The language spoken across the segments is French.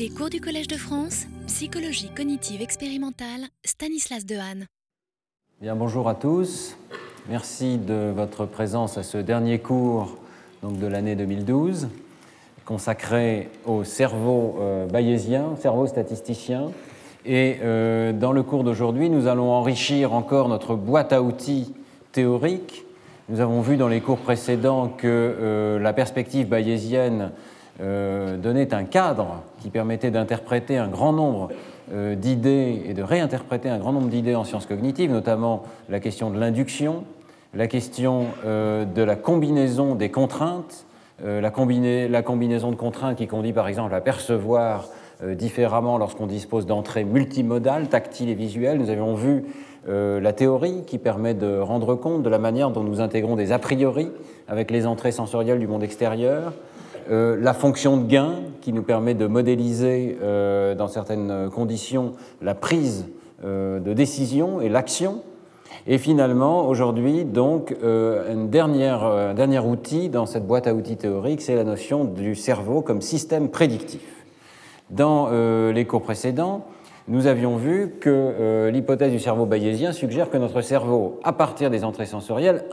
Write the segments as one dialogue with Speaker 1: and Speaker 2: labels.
Speaker 1: Les cours du Collège de France, psychologie cognitive expérimentale, Stanislas Dehaene.
Speaker 2: Bien, bonjour à tous. Merci de votre présence à ce dernier cours donc, de l'année 2012, consacré au cerveau bayésien, cerveau statisticien. Et dans le cours d'aujourd'hui, nous allons enrichir encore notre boîte à outils théorique. Nous avons vu dans les cours précédents que la perspective bayésienne donnait un cadre qui permettait d'interpréter un grand nombre d'idées et de réinterpréter un grand nombre d'idées en sciences cognitives, notamment la question de l'induction, la question de la combinaison des contraintes, la combinaison de contraintes qui conduit par exemple à percevoir différemment lorsqu'on dispose d'entrées multimodales, tactiles et visuelles. Nous avions vu la théorie qui permet de rendre compte de la manière dont nous intégrons des a priori avec les entrées sensorielles du monde extérieur, la fonction de gain qui nous permet de modéliser dans certaines conditions la prise de décision et l'action. Et finalement, aujourd'hui, donc, un dernier outil dans cette boîte à outils théorique, c'est la notion du cerveau comme système prédictif. Dans les cours précédents, nous avions vu que l'hypothèse du cerveau bayésien suggère que notre cerveau, à partir des entrées sensorielles,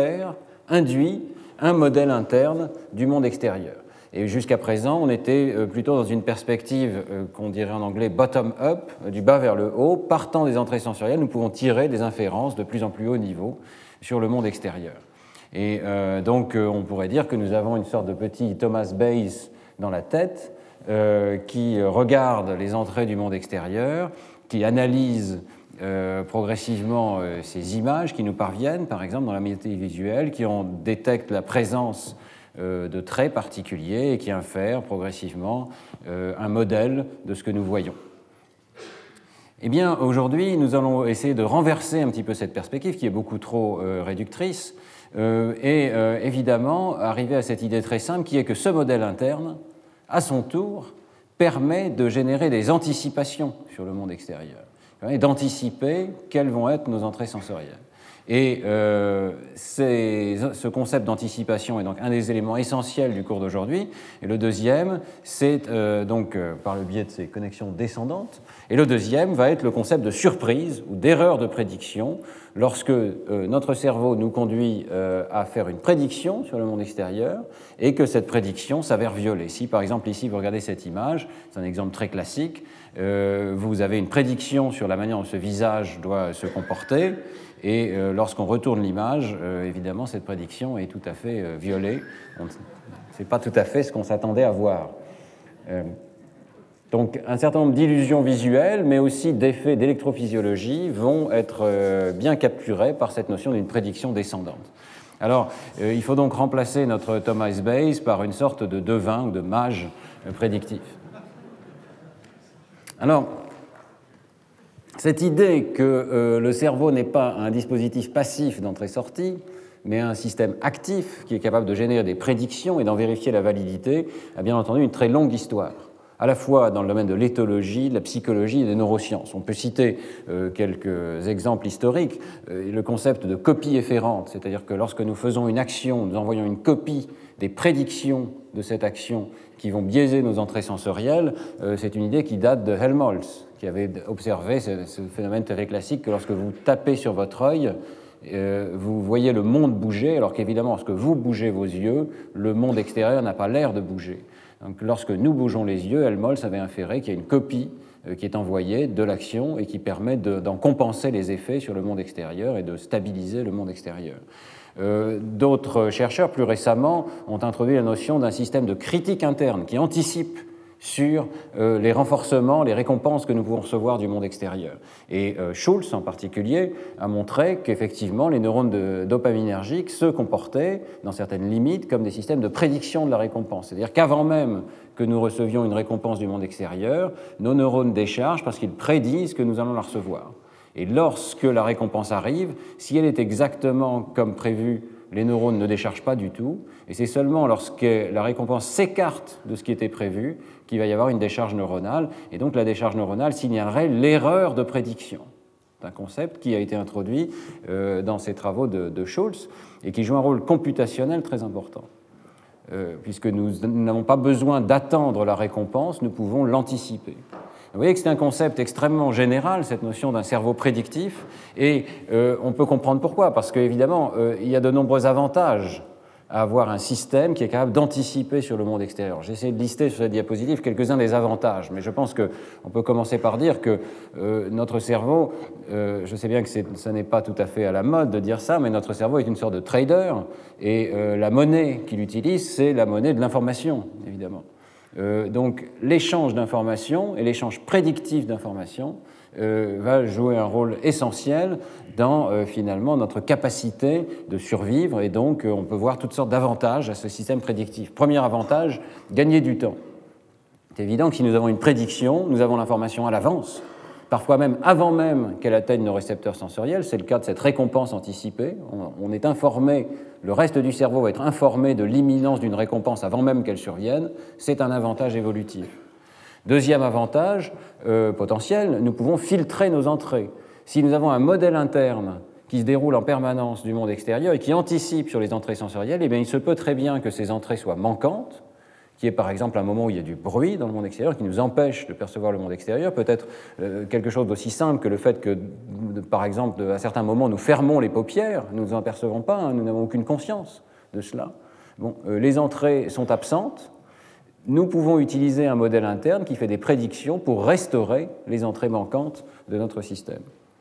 Speaker 2: induit un modèle interne du monde extérieur. Et jusqu'à présent, on était plutôt dans une perspective qu'on dirait en anglais bottom-up, du bas vers le haut. Partant des entrées sensorielles, nous pouvons tirer des inférences de plus en plus haut niveau sur le monde extérieur. Et donc, on pourrait dire que nous avons une sorte de petit Thomas Bayes dans la tête qui regarde les entrées du monde extérieur, qui analyse progressivement ces images qui nous parviennent, par exemple dans la médiation visuelle, qui en détectent la présence de traits particuliers et qui infèrent progressivement un modèle de ce que nous voyons. Eh bien, aujourd'hui, nous allons essayer de renverser un petit peu cette perspective qui est beaucoup trop réductrice et évidemment arriver à cette idée très simple qui est que ce modèle interne, à son tour, permet de générer des anticipations sur le monde extérieur et d'anticiper quelles vont être nos entrées sensorielles. Et ce concept d'anticipation est donc un des éléments essentiels du cours d'aujourd'hui. Et le deuxième, c'est par le biais de ces connexions descendantes. Et le deuxième va être le concept de surprise ou d'erreur de prédiction, lorsque notre cerveau nous conduit à faire une prédiction sur le monde extérieur et que cette prédiction s'avère violée. Si par exemple ici vous regardez cette image, c'est un exemple très classique, vous avez une prédiction sur la manière dont ce visage doit se comporter. Et lorsqu'on retourne l'image, évidemment, cette prédiction est tout à fait violée. Ce n'est pas tout à fait ce qu'on s'attendait à voir. Donc, un certain nombre d'illusions visuelles, mais aussi d'effets d'électrophysiologie vont être bien capturés par cette notion d'une prédiction descendante. Alors, il faut donc remplacer notre Thomas Bayes par une sorte de devin ou de mage prédictif. Alors, cette idée que le cerveau n'est pas un dispositif passif d'entrée-sortie, mais un système actif qui est capable de générer des prédictions et d'en vérifier la validité, a bien entendu une très longue histoire, à la fois dans le domaine de l'éthologie, de la psychologie et des neurosciences. On peut citer quelques exemples historiques. Le concept de copie efférente, c'est-à-dire que lorsque nous faisons une action, nous envoyons une copie des prédictions de cette action qui vont biaiser nos entrées sensorielles, c'est une idée qui date de Helmholtz, qui avait observé ce phénomène très classique que lorsque vous tapez sur votre œil, vous voyez le monde bouger, alors qu'évidemment, lorsque vous bougez vos yeux, le monde extérieur n'a pas l'air de bouger. Donc, lorsque nous bougeons les yeux, Helmholtz avait inféré qu'il y a une copie qui est envoyée de l'action et qui permet d'en compenser les effets sur le monde extérieur et de stabiliser le monde extérieur. D'autres chercheurs, plus récemment, ont introduit la notion d'un système de critique interne qui anticipe sur les renforcements, les récompenses que nous pouvons recevoir du monde extérieur. Et Schulz, en particulier, a montré qu'effectivement, les neurones dopaminergiques se comportaient, dans certaines limites, comme des systèmes de prédiction de la récompense. C'est-à-dire qu'avant même que nous recevions une récompense du monde extérieur, nos neurones déchargent parce qu'ils prédisent que nous allons la recevoir. Et lorsque la récompense arrive, si elle est exactement comme prévu, les neurones ne déchargent pas du tout, et c'est seulement lorsque la récompense s'écarte de ce qui était prévu qu'il va y avoir une décharge neuronale, et donc la décharge neuronale signalerait l'erreur de prédiction. C'est un concept qui a été introduit dans ces travaux de Schulz et qui joue un rôle computationnel très important. puisque nous n'avons pas besoin d'attendre la récompense, nous pouvons l'anticiper. Vous voyez que c'est un concept extrêmement général, cette notion d'un cerveau prédictif, et on peut comprendre pourquoi, parce qu'évidemment, il y a de nombreux avantages à avoir un système qui est capable d'anticiper sur le monde extérieur. J'ai essayé de lister sur cette diapositive quelques-uns des avantages, mais je pense qu'on peut commencer par dire que notre cerveau, je sais bien que ça n'est pas tout à fait à la mode de dire ça, mais notre cerveau est une sorte de trader, et la monnaie qu'il utilise, c'est la monnaie de l'information, évidemment. Donc l'échange d'informations et l'échange prédictif d'informations va jouer un rôle essentiel dans finalement notre capacité de survivre, et donc on peut voir toutes sortes d'avantages à ce système prédictif. Premier avantage, gagner du temps. C'est évident que si nous avons une prédiction, nous avons l'information à l'avance, parfois même avant même qu'elle atteigne nos récepteurs sensoriels. C'est le cas de cette récompense anticipée. On est informé, le reste du cerveau va être informé de l'imminence d'une récompense avant même qu'elle survienne. C'est un avantage évolutif. Deuxième avantage potentiel, nous pouvons filtrer nos entrées. Si nous avons un modèle interne qui se déroule en permanence du monde extérieur et qui anticipe sur les entrées sensorielles, eh bien, il se peut très bien que ces entrées soient manquantes, qui est par exemple un moment où il y a du bruit dans le monde extérieur, qui nous empêche de percevoir le monde extérieur, peut-être quelque chose d'aussi simple que le fait que, par exemple, à certains moments, nous fermons les paupières, nous ne nous en apercevons pas, hein, nous n'avons aucune conscience de cela. Bon, les entrées sont absentes. Nous pouvons utiliser un modèle interne qui fait des prédictions pour restaurer les entrées manquantes de notre système.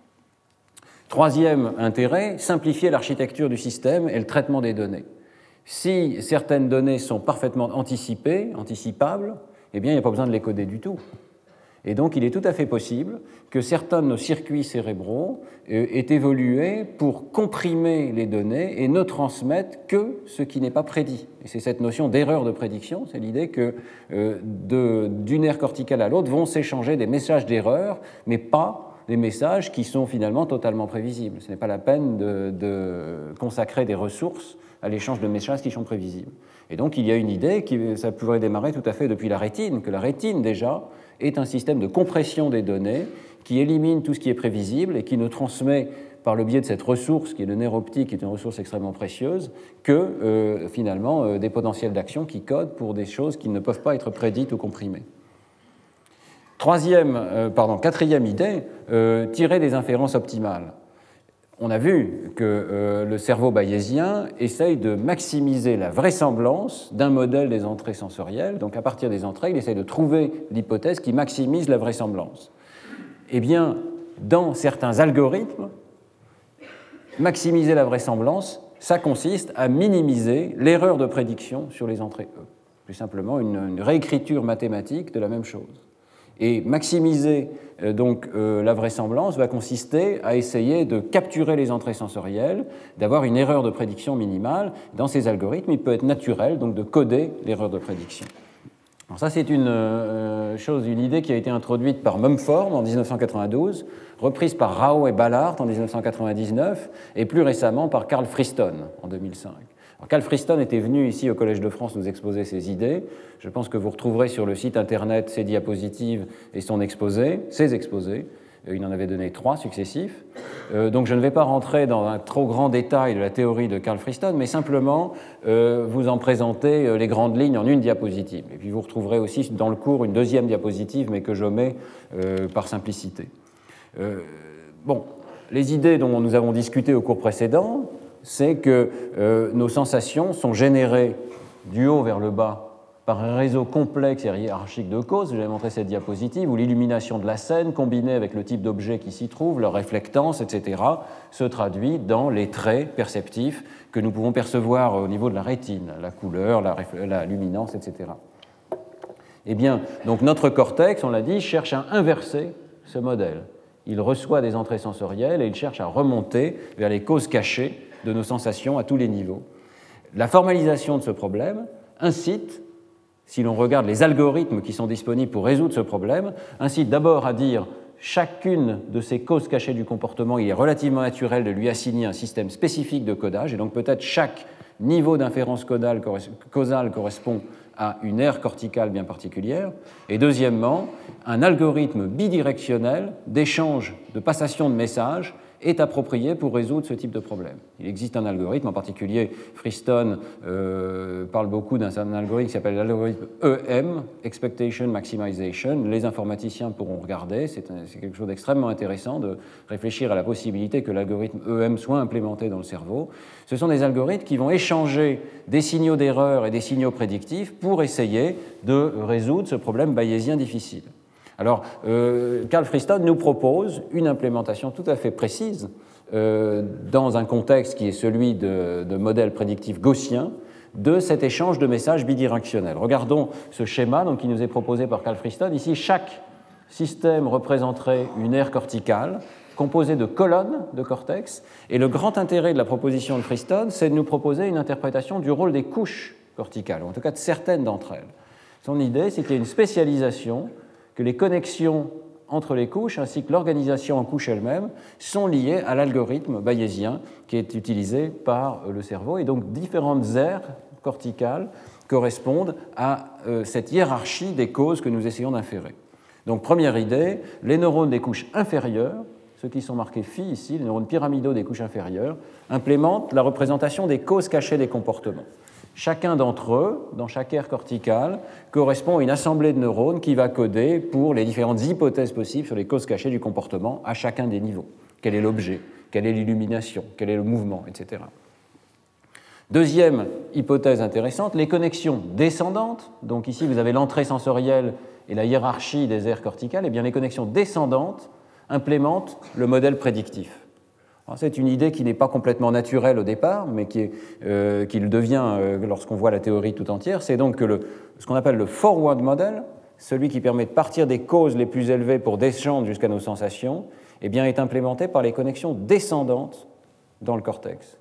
Speaker 2: Troisième intérêt, simplifier l'architecture du système et le traitement des données. Si certaines données sont parfaitement anticipables, eh bien, il n'y a pas besoin de les coder du tout. Et donc, il est tout à fait possible que certains de nos circuits cérébraux aient évolué pour comprimer les données et ne transmettre que ce qui n'est pas prédit. Et c'est cette notion d'erreur de prédiction, c'est l'idée que d'une aire corticale à l'autre vont s'échanger des messages d'erreur, mais pas des messages qui sont finalement totalement prévisibles. Ce n'est pas la peine de consacrer des ressources à l'échange de messages qui sont prévisibles. Et donc, il y a une idée, ça pourrait démarrer tout à fait depuis la rétine, que la rétine, déjà, est un système de compression des données qui élimine tout ce qui est prévisible et qui ne transmet, par le biais de cette ressource, qui est le nerf optique, qui est une ressource extrêmement précieuse, que, finalement, des potentiels d'action qui codent pour des choses qui ne peuvent pas être prédites ou comprimées. Quatrième idée, tirer des inférences optimales. On a vu que le cerveau bayésien essaye de maximiser la vraisemblance d'un modèle des entrées sensorielles. Donc, à partir des entrées, il essaye de trouver l'hypothèse qui maximise la vraisemblance. Eh bien, dans certains algorithmes, maximiser la vraisemblance, ça consiste à minimiser l'erreur de prédiction sur les entrées E. Plus simplement, une réécriture mathématique de la même chose. Et maximiser la vraisemblance va consister à essayer de capturer les entrées sensorielles, d'avoir une erreur de prédiction minimale. Dans ces algorithmes, il peut être naturel donc de coder l'erreur de prédiction. Alors ça, c'est une idée qui a été introduite par Mumford en 1992, reprise par Rao et Ballard en 1999, et plus récemment par Carl Friston en 2005. Alors, Carl Friston était venu ici au Collège de France nous exposer ses idées. Je pense que vous retrouverez sur le site internet ses diapositives et ses exposés. Il en avait donné 3 successifs. Donc je ne vais pas rentrer dans un trop grand détail de la théorie de Carl Friston, mais simplement vous en présenter les grandes lignes en une diapositive. Et puis vous retrouverez aussi dans le cours une deuxième diapositive, mais que j'omets par simplicité. Les idées dont nous avons discuté au cours précédent, c'est que nos sensations sont générées du haut vers le bas par un réseau complexe et hiérarchique de causes. J'avais montré cette diapositive où l'illumination de la scène, combinée avec le type d'objet qui s'y trouve, leur réflectance, etc., se traduit dans les traits perceptifs que nous pouvons percevoir au niveau de la rétine, la couleur, la luminance, etc. Eh bien, donc notre cortex, on l'a dit, cherche à inverser ce modèle. Il reçoit des entrées sensorielles et il cherche à remonter vers les causes cachées de nos sensations à tous les niveaux. La formalisation de ce problème incite, si l'on regarde les algorithmes qui sont disponibles pour résoudre ce problème, incite d'abord à dire chacune de ces causes cachées du comportement, il est relativement naturel de lui assigner un système spécifique de codage, et donc peut-être chaque niveau d'inférence causale correspond à une aire corticale bien particulière. Et deuxièmement, un algorithme bidirectionnel d'échange, de passation de messages est approprié pour résoudre ce type de problème. Il existe un algorithme, en particulier Freestone parle beaucoup d'un algorithme qui s'appelle l'algorithme EM, Expectation Maximization. Les informaticiens pourront regarder, c'est quelque chose d'extrêmement intéressant de réfléchir à la possibilité que l'algorithme EM soit implémenté dans le cerveau. Ce sont des algorithmes qui vont échanger des signaux d'erreur et des signaux prédictifs pour essayer de résoudre ce problème bayésien difficile. Alors, Carl Friston nous propose une implémentation tout à fait précise dans un contexte qui est celui de modèles prédictifs gaussiens de cet échange de messages bidirectionnels. Regardons ce schéma donc, qui nous est proposé par Carl Friston. Ici, chaque système représenterait une aire corticale composée de colonnes de cortex. Et le grand intérêt de la proposition de Friston, c'est de nous proposer une interprétation du rôle des couches corticales, ou en tout cas de certaines d'entre elles. Son idée, c'est qu'il y a une spécialisation, que les connexions entre les couches ainsi que l'organisation en couches elles-mêmes sont liées à l'algorithme bayésien qui est utilisé par le cerveau. Et donc différentes aires corticales correspondent à cette hiérarchie des causes que nous essayons d'inférer. Donc première idée, les neurones des couches inférieures, ceux qui sont marqués phi ici, les neurones pyramidaux des couches inférieures, implémentent la représentation des causes cachées des comportements. Chacun d'entre eux, dans chaque aire corticale, correspond à une assemblée de neurones qui va coder pour les différentes hypothèses possibles sur les causes cachées du comportement à chacun des niveaux. Quel est l'objet? Quelle est l'illumination? Quel est le mouvement? Etc. Deuxième hypothèse intéressante, les connexions descendantes. Donc ici, vous avez l'entrée sensorielle et la hiérarchie des aires corticales. Eh bien, les connexions descendantes implémentent le modèle prédictif. C'est une idée qui n'est pas complètement naturelle au départ, mais qui le devient lorsqu'on voit la théorie tout entière. C'est donc que ce qu'on appelle le forward model, celui qui permet de partir des causes les plus élevées pour descendre jusqu'à nos sensations, eh bien, est implémenté par les connexions descendantes dans le cortex.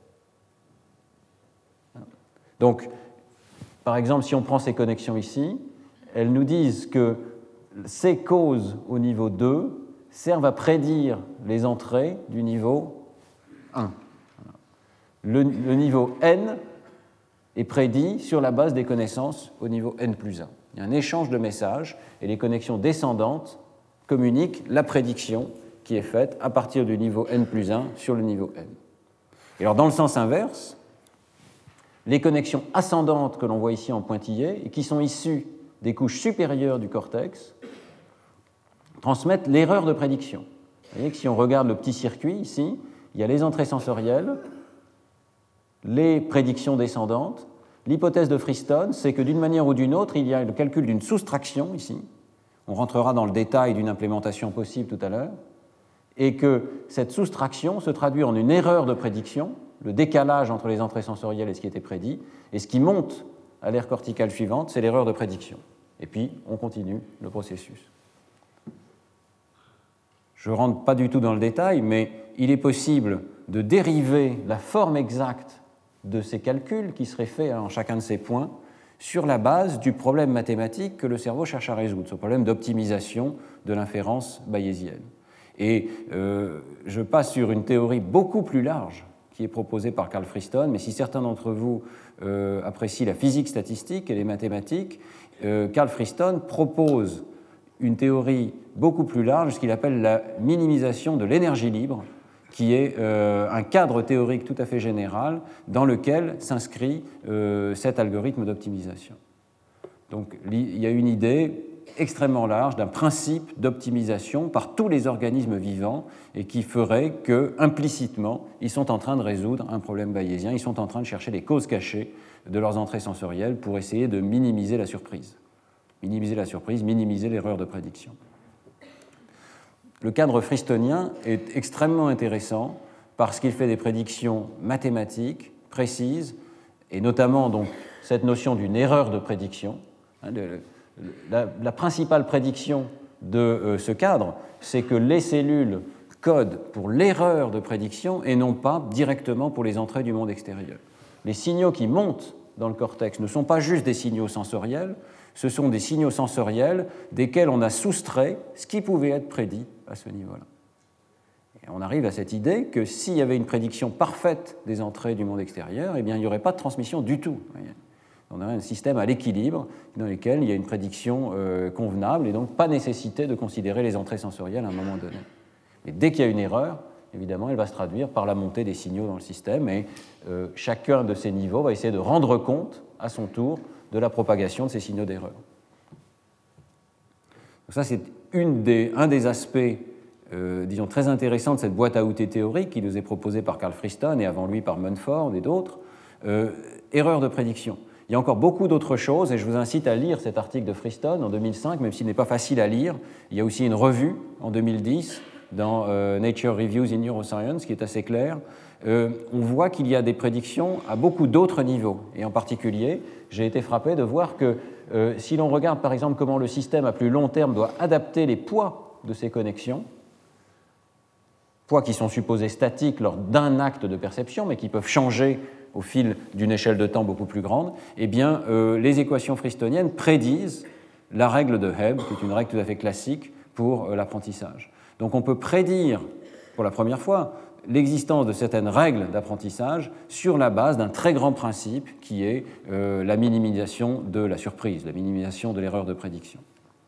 Speaker 2: Donc, par exemple, si on prend ces connexions ici, elles nous disent que ces causes au niveau 2 servent à prédire les entrées du niveau 1. Le niveau n est prédit sur la base des connaissances au niveau n plus 1. Il y a un échange de messages et les connexions descendantes communiquent la prédiction qui est faite à partir du niveau n plus 1 sur le niveau n. Et alors dans le sens inverse, les connexions ascendantes que l'on voit ici en pointillé et qui sont issues des couches supérieures du cortex transmettent l'erreur de prédiction. Vous voyez que si on regarde le petit circuit ici, il y a les entrées sensorielles, les prédictions descendantes. L'hypothèse de Friston, c'est que d'une manière ou d'une autre, il y a le calcul d'une soustraction ici. On rentrera dans le détail d'une implémentation possible tout à l'heure. Et que cette soustraction se traduit en une erreur de prédiction, le décalage entre les entrées sensorielles et ce qui était prédit. Et ce qui monte à l'aire corticale suivante, c'est l'erreur de prédiction. Et puis, on continue le processus. Je ne rentre pas du tout dans le détail, mais il est possible de dériver la forme exacte de ces calculs qui seraient faits en chacun de ces points sur la base du problème mathématique que le cerveau cherche à résoudre, ce problème d'optimisation de l'inférence bayésienne. Et je passe sur une théorie beaucoup plus large qui est proposée par Carl Friston, mais si certains d'entre vous apprécient la physique statistique et les mathématiques, Carl Friston propose une théorie beaucoup plus large, ce qu'il appelle la minimisation de l'énergie libre, qui est un cadre théorique tout à fait général dans lequel s'inscrit cet algorithme d'optimisation. Donc il y a une idée extrêmement large d'un principe d'optimisation par tous les organismes vivants et qui ferait que, implicitement, ils sont en train de résoudre un problème bayésien, ils sont en train de chercher les causes cachées de leurs entrées sensorielles pour essayer de minimiser la surprise. Minimiser la surprise, minimiser l'erreur de prédiction. Le cadre fristonien est extrêmement intéressant parce qu'il fait des prédictions mathématiques précises, et notamment donc, cette notion d'une erreur de prédiction. La principale prédiction de ce cadre, c'est que les cellules codent pour l'erreur de prédiction et non pas directement pour les entrées du monde extérieur. Les signaux qui montent dans le cortex ne sont pas juste des signaux sensoriels, ce sont des signaux sensoriels desquels on a soustrait ce qui pouvait être prédit à ce niveau-là. Et on arrive à cette idée que s'il y avait une prédiction parfaite des entrées du monde extérieur, eh bien, il n'y aurait pas de transmission du tout. On aurait un système à l'équilibre dans lequel il y a une prédiction convenable et donc pas nécessité de considérer les entrées sensorielles à un moment donné. Mais dès qu'il y a une erreur, évidemment, elle va se traduire par la montée des signaux dans le système, et chacun de ces niveaux va essayer de rendre compte, à son tour, de la propagation de ces signaux d'erreur. Donc ça, c'est un des aspects, disons, très intéressants de cette boîte à outils théorique qui nous est proposée par Carl Friston et avant lui par Munford et d'autres. Erreur de prédiction. Il y a encore beaucoup d'autres choses, et je vous incite à lire cet article de Friston en 2005, même s'il n'est pas facile à lire. Il y a aussi une revue en 2010 dans Nature Reviews in Neuroscience qui est assez claire. On voit qu'il y a des prédictions à beaucoup d'autres niveaux. Et en particulier, j'ai été frappé de voir que si l'on regarde par exemple comment le système à plus long terme doit adapter les poids de ses connexions, poids qui sont supposés statiques lors d'un acte de perception, mais qui peuvent changer au fil d'une échelle de temps beaucoup plus grande, eh bien, les équations fristoniennes prédisent la règle de Hebb, qui est une règle tout à fait classique pour l'apprentissage. Donc on peut prédire, pour la première fois, l'existence de certaines règles d'apprentissage sur la base d'un très grand principe qui est la minimisation de la surprise, la minimisation de l'erreur de prédiction.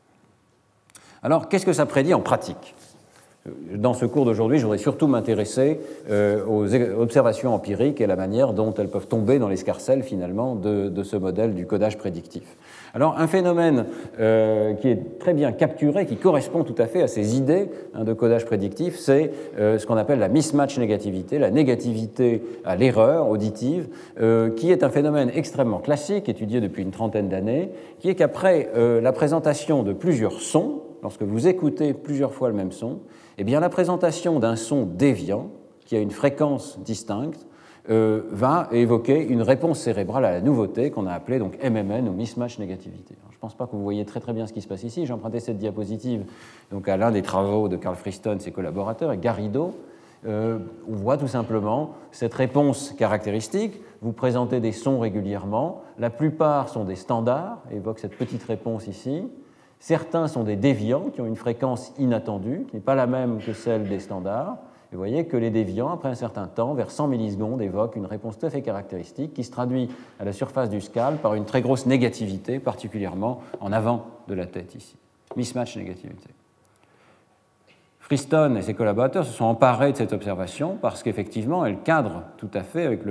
Speaker 2: Alors, qu'est-ce que ça prédit en pratique ? Dans ce cours d'aujourd'hui, je voudrais surtout m'intéresser aux observations empiriques et la manière dont elles peuvent tomber dans l'escarcelle, finalement, de ce modèle du codage prédictif. Alors, un phénomène qui est très bien capturé, qui correspond tout à fait à ces idées de codage prédictif, c'est ce qu'on appelle la mismatch négativité, la négativité à l'erreur auditive, qui est un phénomène extrêmement classique, étudié depuis une trentaine d'années, qui est qu'après la présentation de plusieurs sons, lorsque vous écoutez plusieurs fois le même son, eh bien, la présentation d'un son déviant, qui a une fréquence distincte, va évoquer une réponse cérébrale à la nouveauté qu'on a appelée donc MMN ou mismatch négativité. Alors, je ne pense pas que vous voyez très bien ce qui se passe ici. J'ai emprunté cette diapositive donc, à l'un des travaux de Carl Friston et ses collaborateurs, et Garrido. On voit tout simplement cette réponse caractéristique. Vous présentez des sons régulièrement. La plupart sont des standards, évoque cette petite réponse ici. Certains sont des déviants qui ont une fréquence inattendue, qui n'est pas la même que celle des standards. Et vous voyez que les déviants, après un certain temps, vers 100 millisecondes, évoquent une réponse tout à fait caractéristique qui se traduit à la surface du scalp par une très grosse négativité, particulièrement en avant de la tête ici. Mismatch négativité. Friston et ses collaborateurs se sont emparés de cette observation parce qu'effectivement, elle cadre tout à fait avec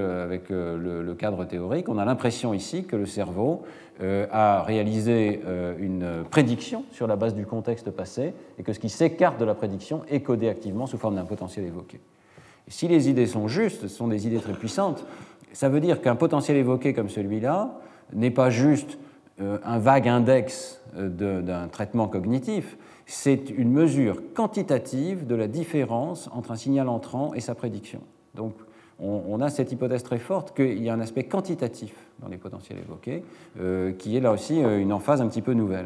Speaker 2: le cadre théorique. On a l'impression ici que le cerveau a réalisé une prédiction sur la base du contexte passé et que ce qui s'écarte de la prédiction est codé activement sous forme d'un potentiel évoqué. Et si les idées sont justes, ce sont des idées très puissantes, ça veut dire qu'un potentiel évoqué comme celui-là n'est pas juste un vague index d'un traitement cognitif, c'est une mesure quantitative de la différence entre un signal entrant et sa prédiction. Donc, on a cette hypothèse très forte qu'il y a un aspect quantitatif dans les potentiels évoqués, qui est là aussi une emphase un petit peu nouvelle.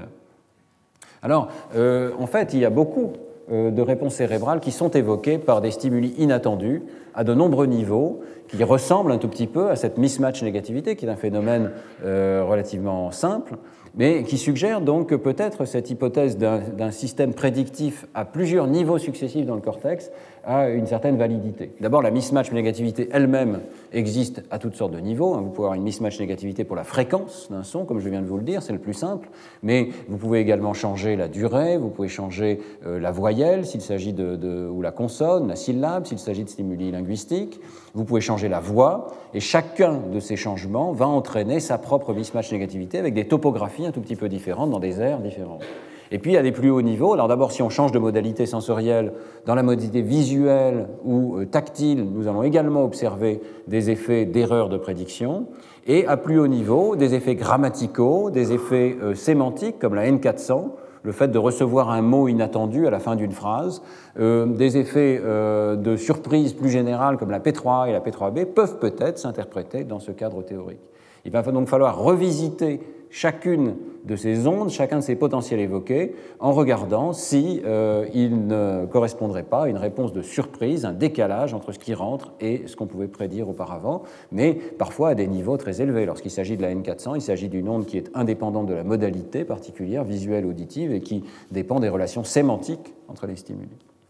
Speaker 2: Alors, en fait, il y a beaucoup de réponses cérébrales qui sont évoquées par des stimuli inattendus à de nombreux niveaux, qui ressemblent un tout petit peu à cette mismatch négativité, qui est un phénomène relativement simple, mais qui suggère donc que peut-être cette hypothèse d'un système prédictif à plusieurs niveaux successifs dans le cortex a une certaine validité. D'abord, la mismatch négativité elle-même existe à toutes sortes de niveaux. Vous pouvez avoir une mismatch négativité pour la fréquence d'un son, comme je viens de vous le dire, c'est le plus simple, mais vous pouvez également changer la durée, vous pouvez changer la voyelle s'il s'agit ou la consonne, la syllabe s'il s'agit de stimuli linguistiques, vous pouvez changer la voix, et chacun de ces changements va entraîner sa propre mismatch négativité avec des topographies un tout petit peu différentes dans des aires différentes. Et puis, à des plus hauts niveaux, alors d'abord, si on change de modalité sensorielle, dans la modalité visuelle ou tactile, nous allons également observer des effets d'erreur de prédiction. Et à plus haut niveau, des effets grammaticaux, des effets sémantiques, comme la N400, le fait de recevoir un mot inattendu à la fin d'une phrase, des effets de surprise plus générale, comme la P3A et la P3B, peuvent peut-être s'interpréter dans ce cadre théorique. Il va donc falloir revisiter chacune de ces ondes, chacun de ces potentiels évoqués, en regardant si il ne correspondrait pas à une réponse de surprise, un décalage entre ce qui rentre et ce qu'on pouvait prédire auparavant, mais parfois à des niveaux très élevés. Lorsqu'il s'agit de la N400, il s'agit d'une onde qui est indépendante de la modalité particulière, visuelle, auditive, et qui dépend des relations sémantiques entre les stimuli.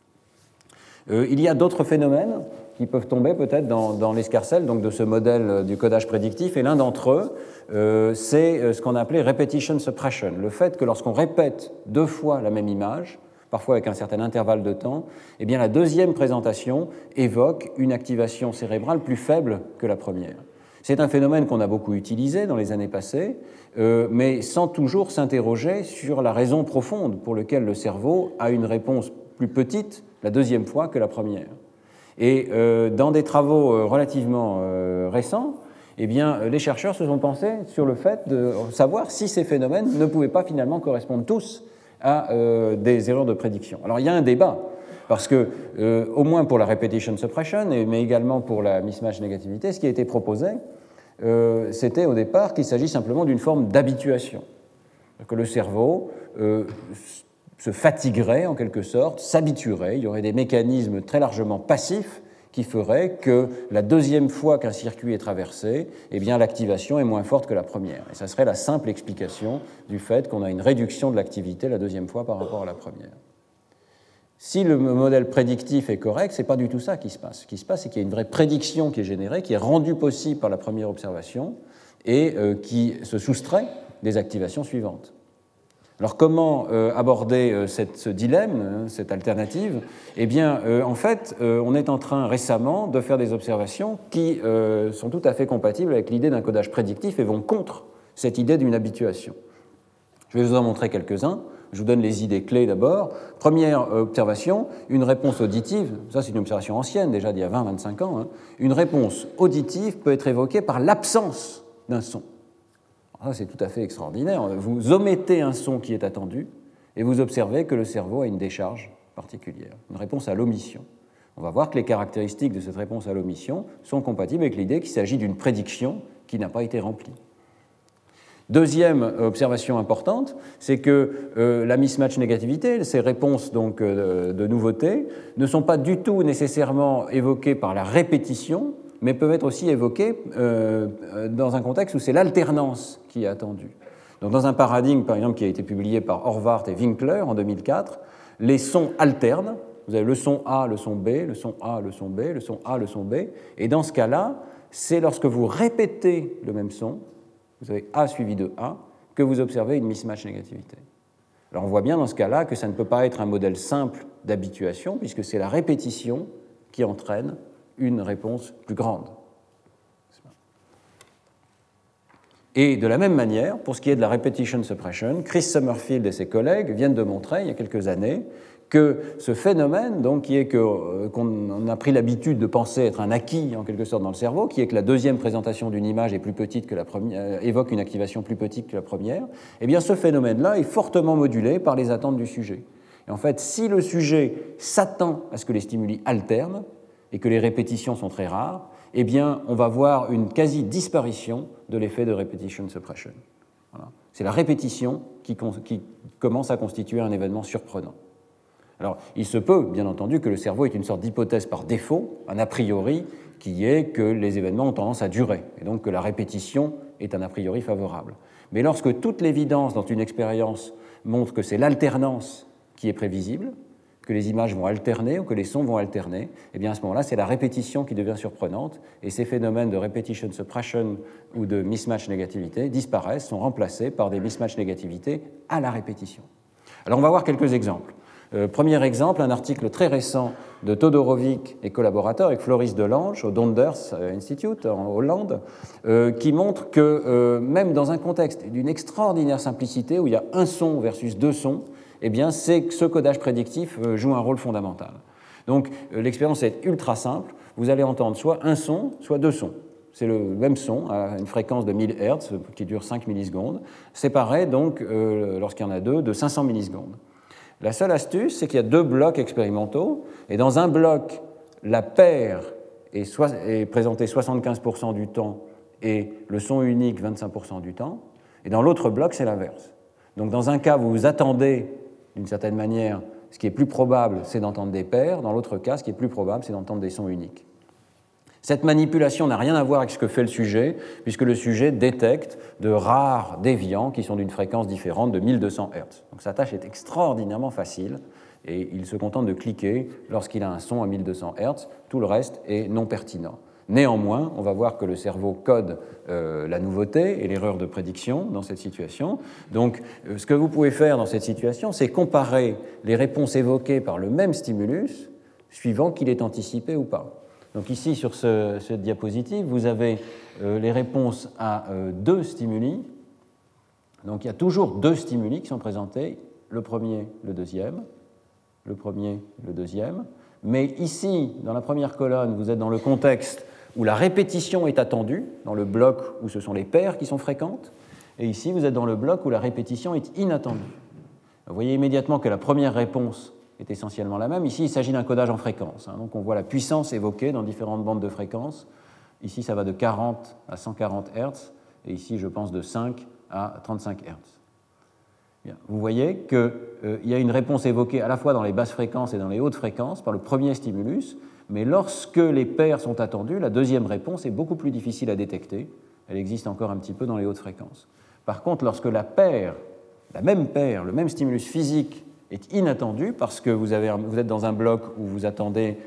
Speaker 2: Il y a d'autres phénomènes qui peuvent tomber peut-être dans l'escarcelle donc de ce modèle du codage prédictif, et l'un d'entre eux, c'est ce qu'on a appelé repetition suppression, le fait que lorsqu'on répète deux fois la même image, parfois avec un certain intervalle de temps, eh bien la deuxième présentation évoque une activation cérébrale plus faible que la première. C'est un phénomène qu'on a beaucoup utilisé dans les années passées, mais sans toujours s'interroger sur la raison profonde pour laquelle le cerveau a une réponse plus petite la deuxième fois que la première. Et dans des travaux relativement récents, eh bien, les chercheurs se sont penchés sur le fait de savoir si ces phénomènes ne pouvaient pas finalement correspondre tous à des erreurs de prédiction. Alors il y a un débat, parce que, au moins pour la repetition suppression, mais également pour la mismatch négativité, ce qui a été proposé, c'était au départ qu'il s'agit simplement d'une forme d'habituation. Que le cerveau se fatiguerait en quelque sorte, s'habituerait, il y aurait des mécanismes très largement passifs qui ferait que la deuxième fois qu'un circuit est traversé, eh bien, l'activation est moins forte que la première. Et ça serait la simple explication du fait qu'on a une réduction de l'activité la deuxième fois par rapport à la première. Si le modèle prédictif est correct, ce n'est pas du tout ça qui se passe. Ce qui se passe, c'est qu'il y a une vraie prédiction qui est générée, qui est rendue possible par la première observation et qui se soustrait des activations suivantes. Alors comment aborder ce dilemme, cette alternative? Eh bien, en fait, on est en train récemment de faire des observations qui sont tout à fait compatibles avec l'idée d'un codage prédictif et vont contre cette idée d'une habituation. Je vais vous en montrer quelques-uns. Je vous donne les idées clés d'abord. Première observation, une réponse auditive, ça c'est une observation ancienne, déjà d'il y a 20-25 ans, hein. Une réponse auditive peut être évoquée par l'absence d'un son. Ça, c'est tout à fait extraordinaire. Vous omettez un son qui est attendu et vous observez que le cerveau a une décharge particulière, une réponse à l'omission. On va voir que les caractéristiques de cette réponse à l'omission sont compatibles avec l'idée qu'il s'agit d'une prédiction qui n'a pas été remplie. Deuxième observation importante, c'est que la mismatch négativité, ces réponses donc, de nouveautés, ne sont pas du tout nécessairement évoquées par la répétition, mais peuvent être aussi évoquées dans un contexte où c'est l'alternance qui est attendue. Donc, dans un paradigme, par exemple, qui a été publié par Horvath et Winkler en 2004, les sons alternent. Vous avez le son A, le son B, le son A, le son B, le son A, le son B. Et dans ce cas-là, c'est lorsque vous répétez le même son, vous avez A suivi de A, que vous observez une mismatch négativité. Alors, on voit bien dans ce cas-là que ça ne peut pas être un modèle simple d'habituation, puisque c'est la répétition qui entraîne une réponse plus grande. Et de la même manière, pour ce qui est de la repetition suppression, Chris Summerfield et ses collègues viennent de montrer, il y a quelques années, que ce phénomène, donc, qui est qu'on a pris l'habitude de penser être un acquis, en quelque sorte, dans le cerveau, qui est que la deuxième présentation d'une image est plus petite que la première, évoque une activation plus petite que la première, eh bien, ce phénomène-là est fortement modulé par les attentes du sujet. Et en fait, si le sujet s'attend à ce que les stimuli alternent, et que les répétitions sont très rares, eh bien, on va voir une quasi-disparition de l'effet de repetition suppression. Voilà. C'est la répétition qui commence à constituer un événement surprenant. Alors, il se peut, bien entendu, que le cerveau est une sorte d'hypothèse par défaut, un a priori, qui est que les événements ont tendance à durer, et donc que la répétition est un a priori favorable. Mais lorsque toute l'évidence dans une expérience montre que c'est l'alternance qui est prévisible, que les images vont alterner ou que les sons vont alterner, eh bien à ce moment-là, c'est la répétition qui devient surprenante et ces phénomènes de repetition suppression ou de mismatch négativité disparaissent, sont remplacés par des mismatch négativités à la répétition. Alors on va voir quelques exemples. Premier exemple, un article très récent de Todorovic et collaborateurs avec Floris Delange au Donders Institute en Hollande, qui montre que même dans un contexte d'une extraordinaire simplicité où il y a un son versus deux sons, eh bien, c'est que ce codage prédictif joue un rôle fondamental. Donc, l'expérience est ultra simple. Vous allez entendre soit un son, soit deux sons. C'est le même son à une fréquence de 1000 Hz qui dure 5 millisecondes, séparé donc, lorsqu'il y en a deux, de 500 millisecondes. La seule astuce, c'est qu'il y a deux blocs expérimentaux, et dans un bloc, la paire est présentée 75% du temps et le son unique 25% du temps, et dans l'autre bloc, c'est l'inverse. Donc, dans un cas, vous vous attendez d'une certaine manière, ce qui est plus probable, c'est d'entendre des paires. Dans l'autre cas, ce qui est plus probable, c'est d'entendre des sons uniques. Cette manipulation n'a rien à voir avec ce que fait le sujet, puisque le sujet détecte de rares déviants qui sont d'une fréquence différente de 1200 Hz. Donc sa tâche est extraordinairement facile, et il se contente de cliquer lorsqu'il a un son à 1200 Hz. Tout le reste est non pertinent. Néanmoins, on va voir que le cerveau code la nouveauté et l'erreur de prédiction dans cette situation. Donc, ce que vous pouvez faire dans cette situation, c'est comparer les réponses évoquées par le même stimulus suivant qu'il est anticipé ou pas. Donc ici, sur cette diapositive, vous avez les réponses à deux stimuli. Donc il y a toujours deux stimuli qui sont présentés, le premier, le deuxième, le premier, le deuxième. Mais ici, dans la première colonne, vous êtes dans le contexte où la répétition est attendue, dans le bloc où ce sont les paires qui sont fréquentes, et ici, vous êtes dans le bloc où la répétition est inattendue. Vous voyez immédiatement que la première réponse est essentiellement la même. Ici, il s'agit d'un codage en fréquence. Donc on voit la puissance évoquée dans différentes bandes de fréquences. Ici, ça va de 40 à 140 Hz, et ici, je pense, de 5 à 35 Hz. Bien. Vous voyez qu'il y a une réponse évoquée à la fois dans les basses fréquences et dans les hautes fréquences par le premier stimulus, mais lorsque les paires sont attendues, la deuxième réponse est beaucoup plus difficile à détecter. Elle existe encore un petit peu dans les hautes fréquences. Par contre, lorsque la même paire, le même stimulus physique est inattendu parce que vous êtes dans un bloc où vous attendez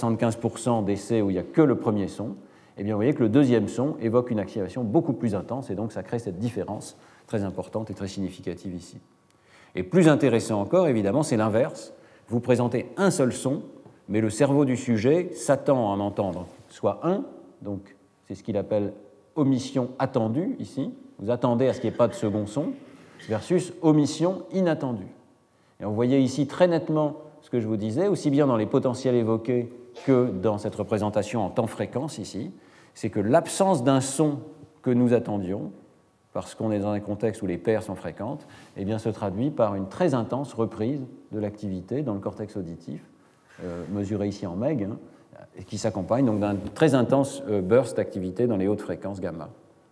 Speaker 2: 75% d'essais où il n'y a que le premier son, eh bien vous voyez que le deuxième son évoque une activation beaucoup plus intense et donc ça crée cette différence très importante et très significative ici. Et plus intéressant encore, évidemment, c'est l'inverse. Vous présentez un seul son, mais le cerveau du sujet s'attend à en entendre soit un, donc c'est ce qu'il appelle omission attendue ici, vous attendez à ce qu'il n'y ait pas de second son, versus omission inattendue. Et vous voyez ici très nettement ce que je vous disais, aussi bien dans les potentiels évoqués que dans cette représentation en temps-fréquence ici, c'est que l'absence d'un son que nous attendions, parce qu'on est dans un contexte où les paires sont fréquentes, eh bien, se traduit par une très intense reprise de l'activité dans le cortex auditif, mesurée ici en meg, et qui s'accompagne donc d'un très intense burst d'activité dans les hautes fréquences gamma.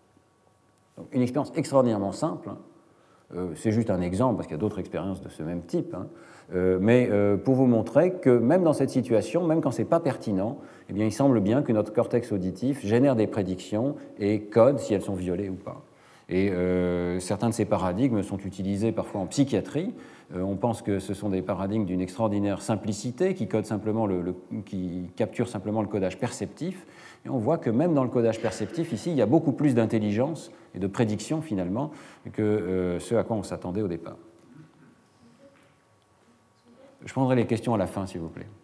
Speaker 2: Donc, une expérience extraordinairement simple. C'est juste un exemple, parce qu'il y a d'autres expériences de ce même type, mais pour vous montrer que même dans cette situation, même quand ce n'est pas pertinent, eh bien, il semble bien que notre cortex auditif génère des prédictions et code si elles sont violées ou pas. Et certains de ces paradigmes sont utilisés parfois en psychiatrie. On pense que ce sont des paradigmes d'une extraordinaire simplicité qui capturent simplement le codage perceptif. Et on voit que même dans le codage perceptif, ici, il y a beaucoup plus d'intelligence et de prédiction, finalement, que ce à quoi on s'attendait au départ. Je prendrai les questions à la fin, s'il vous plaît.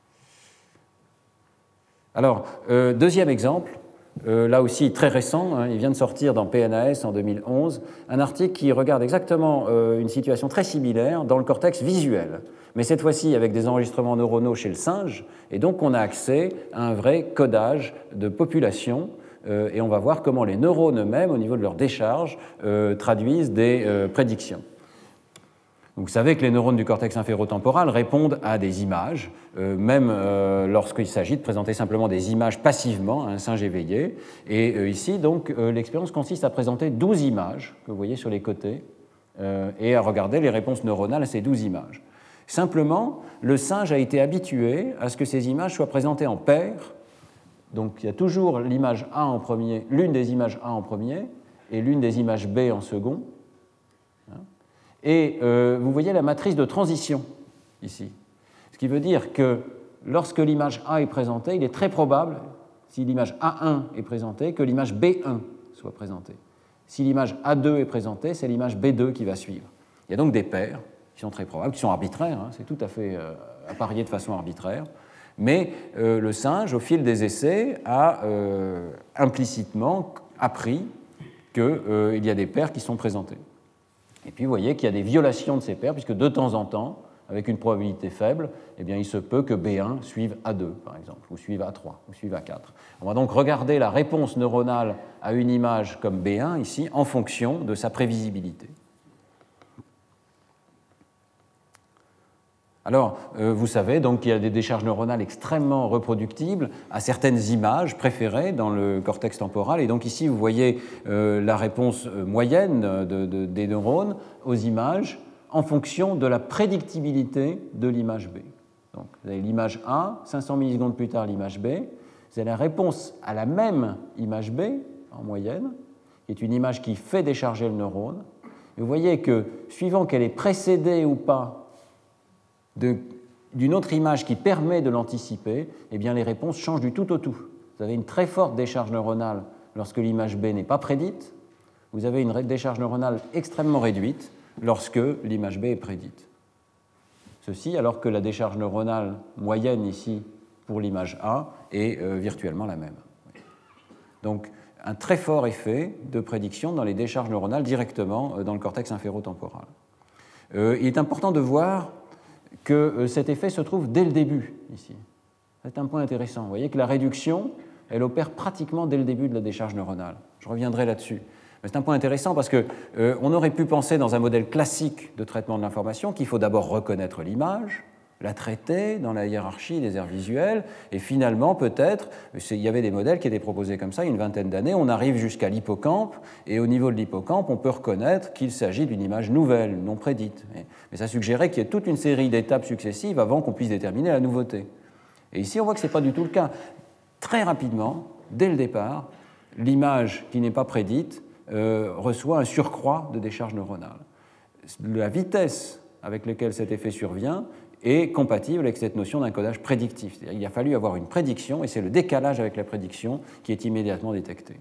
Speaker 2: Alors, deuxième exemple, là aussi très récent, il vient de sortir dans PNAS en 2011, un article qui regarde exactement une situation très similaire dans le cortex visuel, mais cette fois-ci avec des enregistrements neuronaux chez le singe, et donc on a accès à un vrai codage de population, et on va voir comment les neurones eux-mêmes, au niveau de leur décharge, traduisent des prédictions. Donc, vous savez que les neurones du cortex inférotemporal répondent à des images, même lorsqu'il s'agit de présenter simplement des images passivement à un singe éveillé. Et ici, donc, l'expérience consiste à présenter 12 images que vous voyez sur les côtés et à regarder les réponses neuronales à ces 12 images. Simplement, le singe a été habitué à ce que ces images soient présentées en paires. Donc, il y a toujours l'image A en premier, l'une des images A en premier et l'une des images B en second. Et vous voyez la matrice de transition ici. Ce qui veut dire que lorsque l'image A est présentée, il est très probable, si l'image A1 est présentée, que l'image B1 soit présentée. Si l'image A2 est présentée, c'est l'image B2 qui va suivre. Il y a donc des paires qui sont très probables, qui sont arbitraires, c'est tout à fait apparié de façon arbitraire, mais le singe, au fil des essais, a implicitement appris qu'il y a des paires qui sont présentées. Et puis vous voyez qu'il y a des violations de ces paires, puisque de temps en temps, avec une probabilité faible, eh bien, il se peut que B1 suive A2, par exemple, ou suive A3, ou suive A4. On va donc regarder la réponse neuronale à une image comme B1, ici, en fonction de sa prévisibilité. Alors, vous savez donc qu'il y a des décharges neuronales extrêmement reproductibles à certaines images préférées dans le cortex temporal. Et donc ici, vous voyez la réponse moyenne des neurones aux images en fonction de la prédictibilité de l'image B. Donc, vous avez l'image A, 500 millisecondes plus tard l'image B. Vous avez la réponse à la même image B, en moyenne, qui est une image qui fait décharger le neurone. Et vous voyez que, suivant qu'elle est précédée ou pas d'une autre image qui permet de l'anticiper, eh bien les réponses changent du tout au tout. vous avez une très forte décharge neuronale lorsque l'image B n'est pas prédite, vous avez une décharge neuronale extrêmement réduite lorsque l'image B est prédite. Ceci alors que la décharge neuronale moyenne ici pour l'image A est virtuellement la même. Donc un très fort effet de prédiction dans les décharges neuronales directement dans le cortex inférotemporal. Il est important de voir que cet effet se trouve dès le début ici. C'est un point intéressant. Vous voyez que la réduction, elle opère pratiquement dès le début de la décharge neuronale. Je reviendrai là-dessus. Mais c'est un point intéressant parce qu'on aurait pu penser dans un modèle classique de traitement de l'information qu'il faut d'abord reconnaître l'image, la traiter dans la hiérarchie des aires visuelles, et finalement, peut-être, il y avait des modèles qui étaient proposés comme ça il y a une vingtaine d'années, on arrive jusqu'à l'hippocampe, et au niveau de l'hippocampe, on peut reconnaître qu'il s'agit d'une image nouvelle, non prédite. Mais ça suggérait qu'il y ait toute une série d'étapes successives avant qu'on puisse déterminer la nouveauté. Et ici, on voit que ce n'est pas du tout le cas. Très rapidement, dès le départ, l'image qui n'est pas prédite reçoit un surcroît de décharge neuronale. La vitesse avec laquelle cet effet survient est compatible avec cette notion d'encodage prédictif. C'est-à-dire qu'il a fallu avoir une prédiction, et c'est le décalage avec la prédiction qui est immédiatement détecté.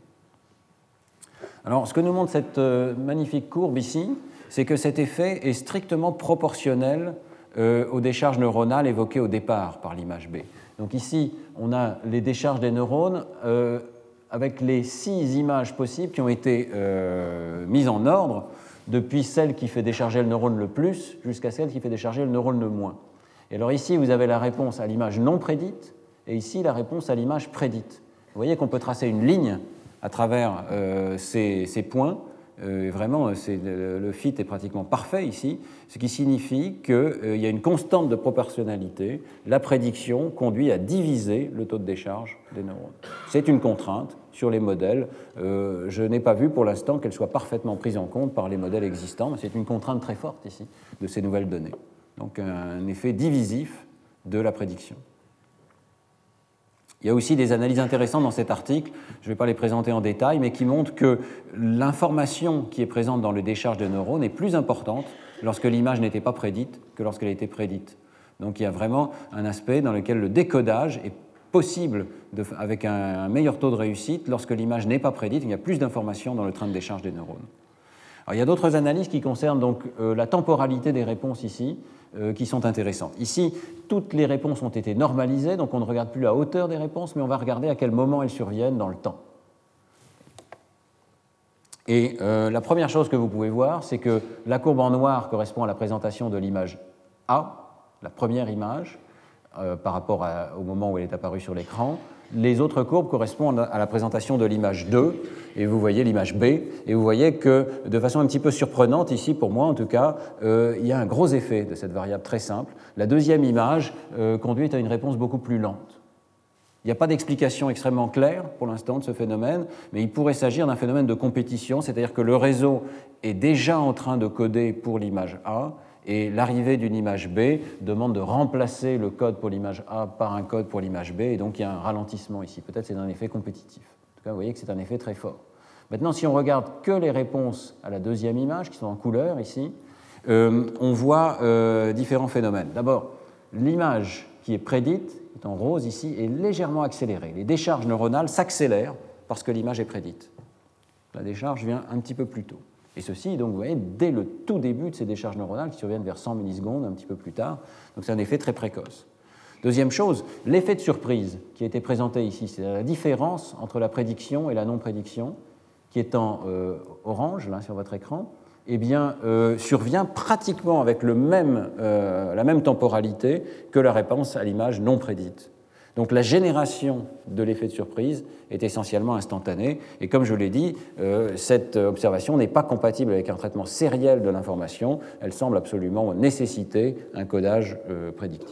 Speaker 2: Alors, ce que nous montre cette magnifique courbe ici, c'est que cet effet est strictement proportionnel aux décharges neuronales évoquées au départ par l'image B. Donc ici, on a les décharges des neurones avec les 6 images possibles qui ont été mises en ordre, depuis celle qui fait décharger le neurone le plus jusqu'à celle qui fait décharger le neurone le moins. Et alors ici, vous avez la réponse à l'image non prédite, et ici, la réponse à l'image prédite. Vous voyez qu'on peut tracer une ligne à travers ces points. Vraiment, le fit est pratiquement parfait ici, ce qui signifie qu'il y a une constante de proportionnalité. La prédiction conduit à diviser le taux de décharge des neurones. C'est une contrainte sur les modèles. Je n'ai pas vu pour l'instant qu'elle soit parfaitement prise en compte par les modèles existants, mais c'est une contrainte très forte ici de ces nouvelles données. Donc un effet divisif de la prédiction. Il y a aussi des analyses intéressantes dans cet article, je ne vais pas les présenter en détail, mais qui montrent que l'information qui est présente dans le décharge de neurones est plus importante lorsque l'image n'était pas prédite que lorsqu'elle a été prédite. Donc il y a vraiment un aspect dans lequel le décodage est possible avec un meilleur taux de réussite lorsque l'image n'est pas prédite, il y a plus d'informations dans le train de décharge des neurones. Alors, il y a d'autres analyses qui concernent donc, la temporalité des réponses ici, qui sont intéressantes. Ici, toutes les réponses ont été normalisées, donc on ne regarde plus la hauteur des réponses, mais on va regarder à quel moment elles surviennent dans le temps. Et la première chose que vous pouvez voir, c'est que la courbe en noir correspond à la présentation de l'image A, la première image, par rapport au moment où elle est apparue sur l'écran. Les autres courbes correspondent à la présentation de l'image 2, et vous voyez l'image B, et vous voyez que, de façon un petit peu surprenante, ici, pour moi en tout cas, il y a un gros effet de cette variable très simple. La deuxième image conduit à une réponse beaucoup plus lente. Il n'y a pas d'explication extrêmement claire pour l'instant de ce phénomène, mais il pourrait s'agir d'un phénomène de compétition, c'est-à-dire que le réseau est déjà en train de coder pour l'image A, et l'arrivée d'une image B demande de remplacer le code pour l'image A par un code pour l'image B, et donc il y a un ralentissement ici. Peut-être c'est un effet compétitif. En tout cas, vous voyez que c'est un effet très fort. Maintenant, si on regarde que les réponses à la deuxième image, qui sont en couleur ici, on voit différents phénomènes. D'abord, l'image qui est prédite, qui est en rose ici, est légèrement accélérée. Les décharges neuronales s'accélèrent parce que l'image est prédite. La décharge vient un petit peu plus tôt. Et ceci, donc, vous voyez, dès le tout début de ces décharges neuronales qui surviennent vers 100 millisecondes, un petit peu plus tard. Donc c'est un effet très précoce. Deuxième chose, l'effet de surprise qui a été présenté ici, c'est la différence entre la prédiction et la non-prédiction, qui est en orange, là, sur votre écran, eh bien, survient pratiquement avec la même temporalité que la réponse à l'image non prédite. Donc la génération de l'effet de surprise est essentiellement instantanée, et comme je l'ai dit, cette observation n'est pas compatible avec un traitement sériel de l'information, elle semble absolument nécessiter un codage prédictif.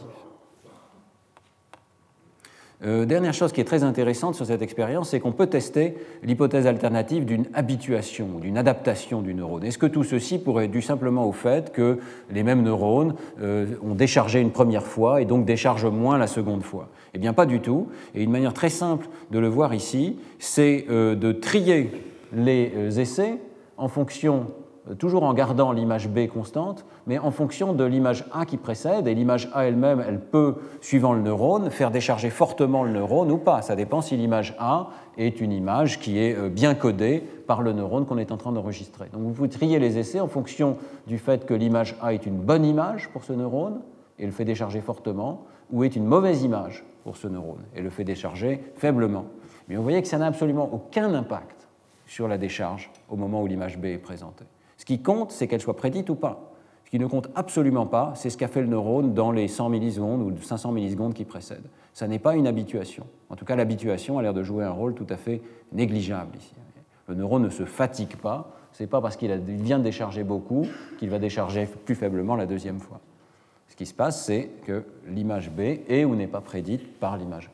Speaker 2: Dernière chose qui est très intéressante sur cette expérience, c'est qu'on peut tester l'hypothèse alternative d'une habituation, d'une adaptation du neurone. Est-ce que tout ceci pourrait être dû simplement au fait que les mêmes neurones ont déchargé une première fois et donc déchargent moins la seconde fois? Eh bien, pas du tout. Et une manière très simple de le voir ici, c'est de trier les essais en fonction toujours en gardant l'image B constante, mais en fonction de l'image A qui précède, et l'image A elle-même, elle peut, suivant le neurone, faire décharger fortement le neurone ou pas. Ça dépend si l'image A est une image qui est bien codée par le neurone qu'on est en train d'enregistrer. Donc vous pouvez trier les essais en fonction du fait que l'image A est une bonne image pour ce neurone, et le fait décharger fortement, ou est une mauvaise image pour ce neurone, et le fait décharger faiblement. Mais vous voyez que ça n'a absolument aucun impact sur la décharge au moment où l'image B est présentée. Ce qui compte, c'est qu'elle soit prédite ou pas. Ce qui ne compte absolument pas, c'est ce qu'a fait le neurone dans les 100 millisecondes ou 500 millisecondes qui précèdent. Ça n'est pas une habituation. En tout cas, l'habituation a l'air de jouer un rôle tout à fait négligeable ici. Le neurone ne se fatigue pas. Ce n'est pas parce qu'il vient de décharger beaucoup qu'il va décharger plus faiblement la deuxième fois. Ce qui se passe, c'est que l'image B est ou n'est pas prédite par l'image A.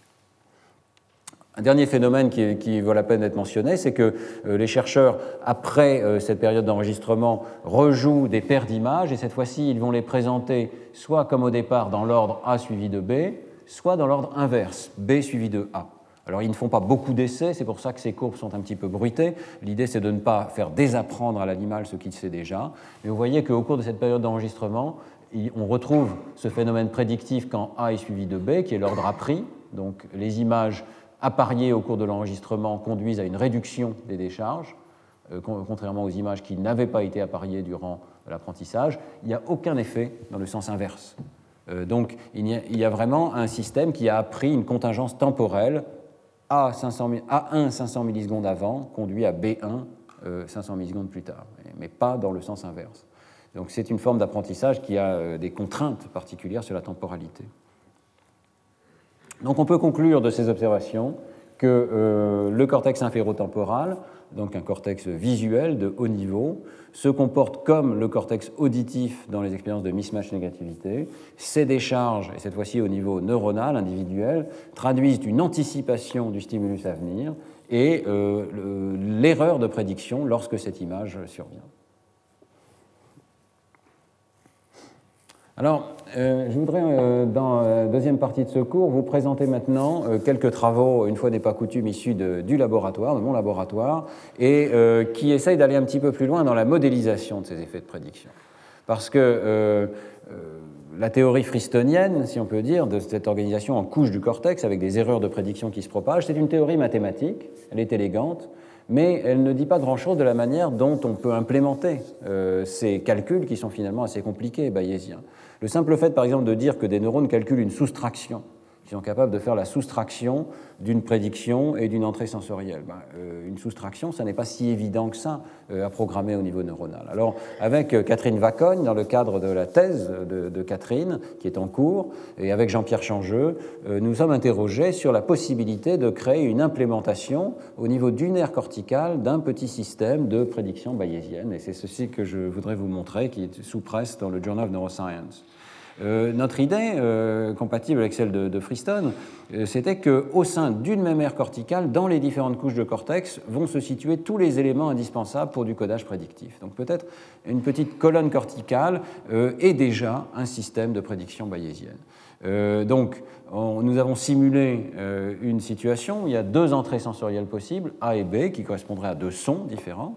Speaker 2: Un dernier phénomène qui vaut la peine d'être mentionné, c'est que les chercheurs, après cette période d'enregistrement, rejouent des paires d'images, et cette fois-ci, ils vont les présenter soit comme au départ dans l'ordre A suivi de B, soit dans l'ordre inverse, B suivi de A. Alors, ils ne font pas beaucoup d'essais, c'est pour ça que ces courbes sont un petit peu bruitées. L'idée, c'est de ne pas faire désapprendre à l'animal ce qu'il sait déjà. Mais vous voyez qu'au cours de cette période d'enregistrement, on retrouve ce phénomène prédictif quand A est suivi de B, qui est l'ordre A'. Donc, les images appariées au cours de l'enregistrement conduisent à une réduction des décharges, contrairement aux images qui n'avaient pas été appariées durant l'apprentissage. Il n'y a aucun effet dans le sens inverse. Donc, il y a vraiment un système qui a appris une contingence temporelle. A1 500 millisecondes avant conduit à B1 500 millisecondes plus tard, mais pas dans le sens inverse. Donc c'est une forme d'apprentissage qui a des contraintes particulières sur la temporalité. Donc on peut conclure de ces observations que le cortex inférotemporal, donc un cortex visuel de haut niveau, se comporte comme le cortex auditif dans les expériences de mismatch négativité. Ces décharges, et cette fois-ci au niveau neuronal, individuel, traduisent une anticipation du stimulus à venir et l'erreur de prédiction lorsque cette image survient. Alors, je voudrais, dans la deuxième partie de ce cours, vous présenter maintenant quelques travaux, une fois n'est pas coutume, issus du laboratoire, de mon laboratoire, et qui essayent d'aller un petit peu plus loin dans la modélisation de ces effets de prédiction. Parce que la théorie fristonienne, si on peut dire, de cette organisation en couches du cortex, avec des erreurs de prédiction qui se propagent, c'est une théorie mathématique, elle est élégante, mais elle ne dit pas grand-chose de la manière dont on peut implémenter ces calculs qui sont finalement assez compliqués, bayésiens. Le simple fait, par exemple, de dire que des neurones calculent une soustraction, qui sont capables de faire la soustraction d'une prédiction et d'une entrée sensorielle. Une soustraction, ça n'est pas si évident que ça à programmer au niveau neuronal. Alors, avec Catherine Vacogne, dans le cadre de la thèse de Catherine, qui est en cours, et avec Jean-Pierre Changeux, nous sommes interrogés sur la possibilité de créer une implémentation au niveau du nerf cortical d'un petit système de prédiction bayésienne. Et c'est ceci que je voudrais vous montrer, qui est sous presse dans le Journal of Neuroscience. Notre idée, compatible avec celle de Friston, c'était qu'au sein d'une même aire corticale, dans les différentes couches de cortex, vont se situer tous les éléments indispensables pour du codage prédictif. Donc peut-être une petite colonne corticale est déjà un système de prédiction bayésienne. Donc nous avons simulé une situation où il y a deux entrées sensorielles possibles, A et B, qui correspondraient à deux sons différents.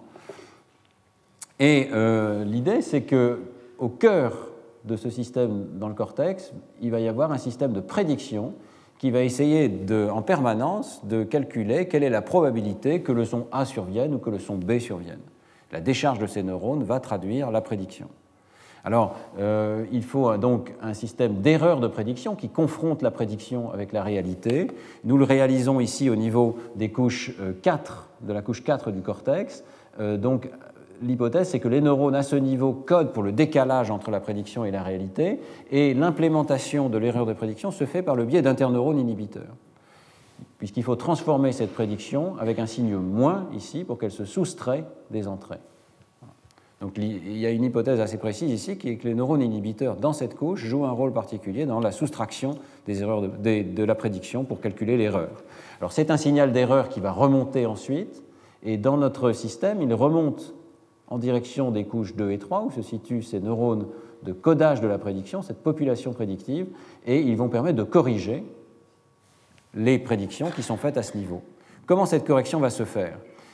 Speaker 2: Et l'idée, c'est qu'au cœur de ce système dans le cortex, il va y avoir un système de prédiction qui va essayer en permanence de calculer quelle est la probabilité que le son A survienne ou que le son B survienne. La décharge de ces neurones va traduire la prédiction. Alors, il faut donc un système d'erreur de prédiction qui confronte la prédiction avec la réalité. Nous le réalisons ici au niveau des couches 4, de la couche 4 du cortex. Donc, l'hypothèse, c'est que les neurones à ce niveau codent pour le décalage entre la prédiction et la réalité, et l'implémentation de l'erreur de prédiction se fait par le biais d'interneurones inhibiteurs, puisqu'il faut transformer cette prédiction avec un signe moins ici pour qu'elle se soustrait des entrées. Donc il y a une hypothèse assez précise ici qui est que les neurones inhibiteurs dans cette couche jouent un rôle particulier dans la soustraction des erreurs de la prédiction pour calculer l'erreur. Alors c'est un signal d'erreur qui va remonter ensuite, et dans notre système, il remonte en direction des couches 2 et 3, où se situent ces neurones de codage de la prédiction, cette population prédictive, et ils vont permettre de corriger les prédictions qui sont faites à ce niveau. Comment cette correction va se faire ?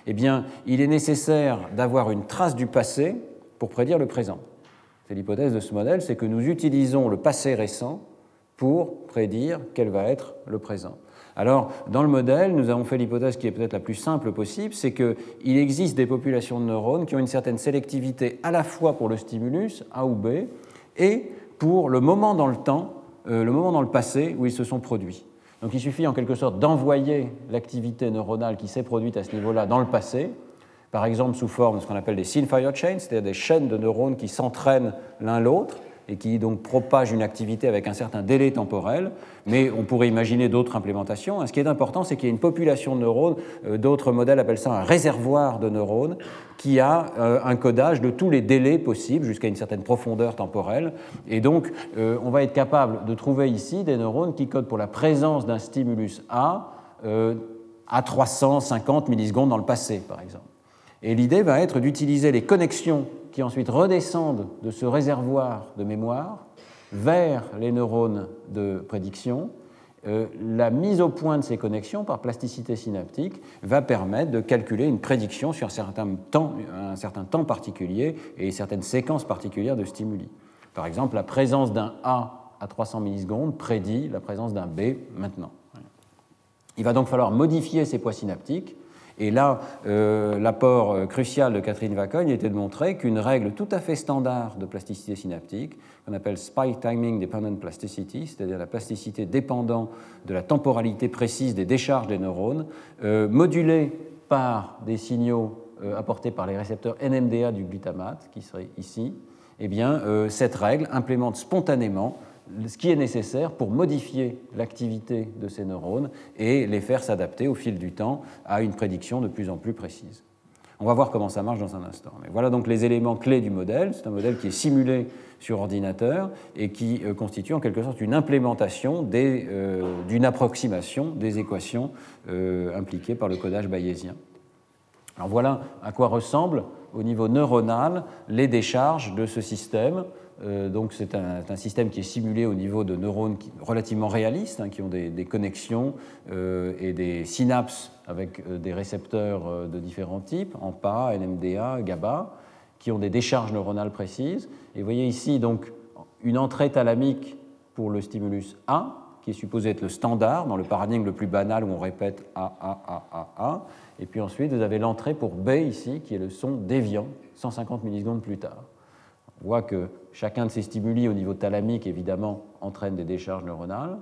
Speaker 2: eh bien, il est nécessaire d'avoir une trace du passé pour prédire le présent. C'est l'hypothèse de ce modèle, c'est que nous utilisons le passé récent pour prédire quel va être le présent. Alors, dans le modèle, nous avons fait l'hypothèse qui est peut-être la plus simple possible, c'est qu'il existe des populations de neurones qui ont une certaine sélectivité à la fois pour le stimulus, A ou B, et pour le moment dans le temps, le moment dans le passé où ils se sont produits. Donc il suffit en quelque sorte d'envoyer l'activité neuronale qui s'est produite à ce niveau-là dans le passé, par exemple sous forme de ce qu'on appelle des synfire chains, c'est-à-dire des chaînes de neurones qui s'entraînent l'un l'autre, et qui donc propage une activité avec un certain délai temporel, mais on pourrait imaginer d'autres implémentations. Ce qui est important, c'est qu'il y ait une population de neurones, d'autres modèles appellent ça un réservoir de neurones, qui a un codage de tous les délais possibles jusqu'à une certaine profondeur temporelle. Et donc, on va être capable de trouver ici des neurones qui codent pour la présence d'un stimulus A à 350 millisecondes dans le passé, par exemple. Et l'idée va être d'utiliser les connexions qui ensuite redescendent de ce réservoir de mémoire vers les neurones de prédiction. La mise au point de ces connexions par plasticité synaptique va permettre de calculer une prédiction sur un certain temps particulier et certaines séquences particulières de stimuli. Par exemple, la présence d'un A à 300 millisecondes prédit la présence d'un B maintenant. Il va donc falloir modifier ces poids synaptiques. Et là, l'apport crucial de Catherine Wacogne était de montrer qu'une règle tout à fait standard de plasticité synaptique, qu'on appelle Spike Timing Dependent Plasticity, c'est-à-dire la plasticité dépendant de la temporalité précise des décharges des neurones, modulée par des signaux apportés par les récepteurs NMDA du glutamate, qui serait ici, eh bien, cette règle implémente spontanément ce qui est nécessaire pour modifier l'activité de ces neurones et les faire s'adapter au fil du temps à une prédiction de plus en plus précise. On va voir comment ça marche dans un instant. Mais voilà donc les éléments clés du modèle. C'est un modèle qui est simulé sur ordinateur et qui constitue en quelque sorte une implémentation d'une approximation des équations impliquées par le codage bayésien. Alors voilà à quoi ressemblent au niveau neuronal les décharges de ce système. Donc c'est un système qui est simulé au niveau de neurones relativement réalistes, qui ont des connexions et des synapses avec des récepteurs de différents types, AMPA, NMDA, GABA, qui ont des décharges neuronales précises. Et vous voyez ici donc une entrée thalamique pour le stimulus A, qui est supposé être le standard dans le paradigme le plus banal où on répète A, A, A, A, A. Et puis ensuite, vous avez l'entrée pour B ici, qui est le son déviant, 150 millisecondes plus tard. On voit que chacun de ces stimuli au niveau thalamique, évidemment, entraîne des décharges neuronales.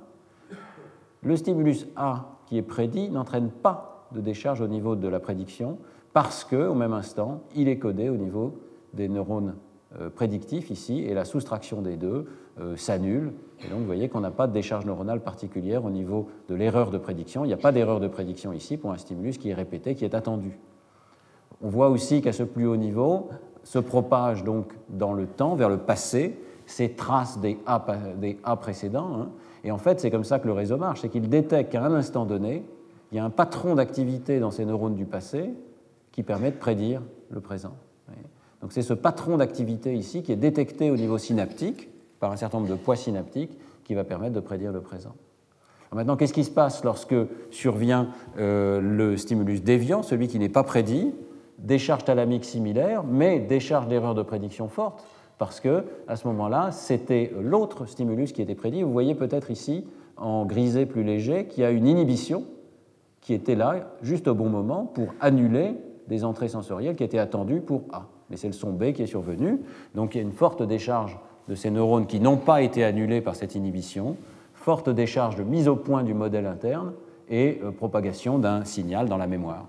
Speaker 2: Le stimulus A, qui est prédit, n'entraîne pas de décharge au niveau de la prédiction parce qu'au même instant, il est codé au niveau des neurones prédictifs ici, et la soustraction des deux s'annule. Et donc, vous voyez qu'on n'a pas de décharge neuronale particulière au niveau de l'erreur de prédiction. Il n'y a pas d'erreur de prédiction ici pour un stimulus qui est répété, qui est attendu. On voit aussi qu'à ce plus haut niveau, se propagent donc dans le temps, vers le passé, ces traces des A précédents. Et en fait, c'est comme ça que le réseau marche, c'est qu'il détecte qu'à un instant donné, il y a un patron d'activité dans ces neurones du passé qui permet de prédire le présent. Donc c'est ce patron d'activité ici qui est détecté au niveau synaptique, par un certain nombre de poids synaptiques, qui va permettre de prédire le présent. Alors maintenant, qu'est-ce qui se passe lorsque survient le stimulus déviant, celui qui n'est pas prédit? Décharge thalamique similaire, mais décharge d'erreur de prédiction forte, parce que à ce moment-là, c'était l'autre stimulus qui était prédit. Vous voyez peut-être ici, en grisé plus léger, qu'il y a une inhibition qui était là, juste au bon moment, pour annuler des entrées sensorielles qui étaient attendues pour A. Mais c'est le son B qui est survenu, donc il y a une forte décharge de ces neurones qui n'ont pas été annulés par cette inhibition, forte décharge de mise au point du modèle interne et propagation d'un signal dans la mémoire.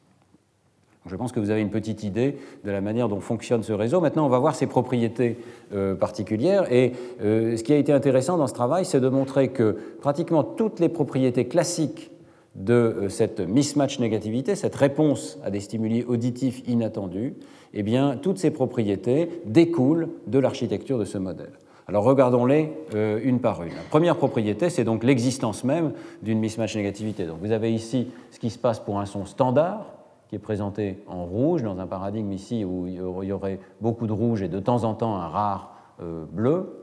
Speaker 2: Je pense que vous avez une petite idée de la manière dont fonctionne ce réseau. Maintenant, on va voir ses propriétés particulières. Et ce qui a été intéressant dans ce travail, c'est de montrer que pratiquement toutes les propriétés classiques de cette mismatch négativité, cette réponse à des stimuli auditifs inattendus, eh bien, toutes ces propriétés découlent de l'architecture de ce modèle. Alors regardons-les une par une. La première propriété, c'est donc l'existence même d'une mismatch négativité. Donc vous avez ici ce qui se passe pour un son standard, qui est présenté en rouge, dans un paradigme ici où il y aurait beaucoup de rouge et de temps en temps un rare bleu.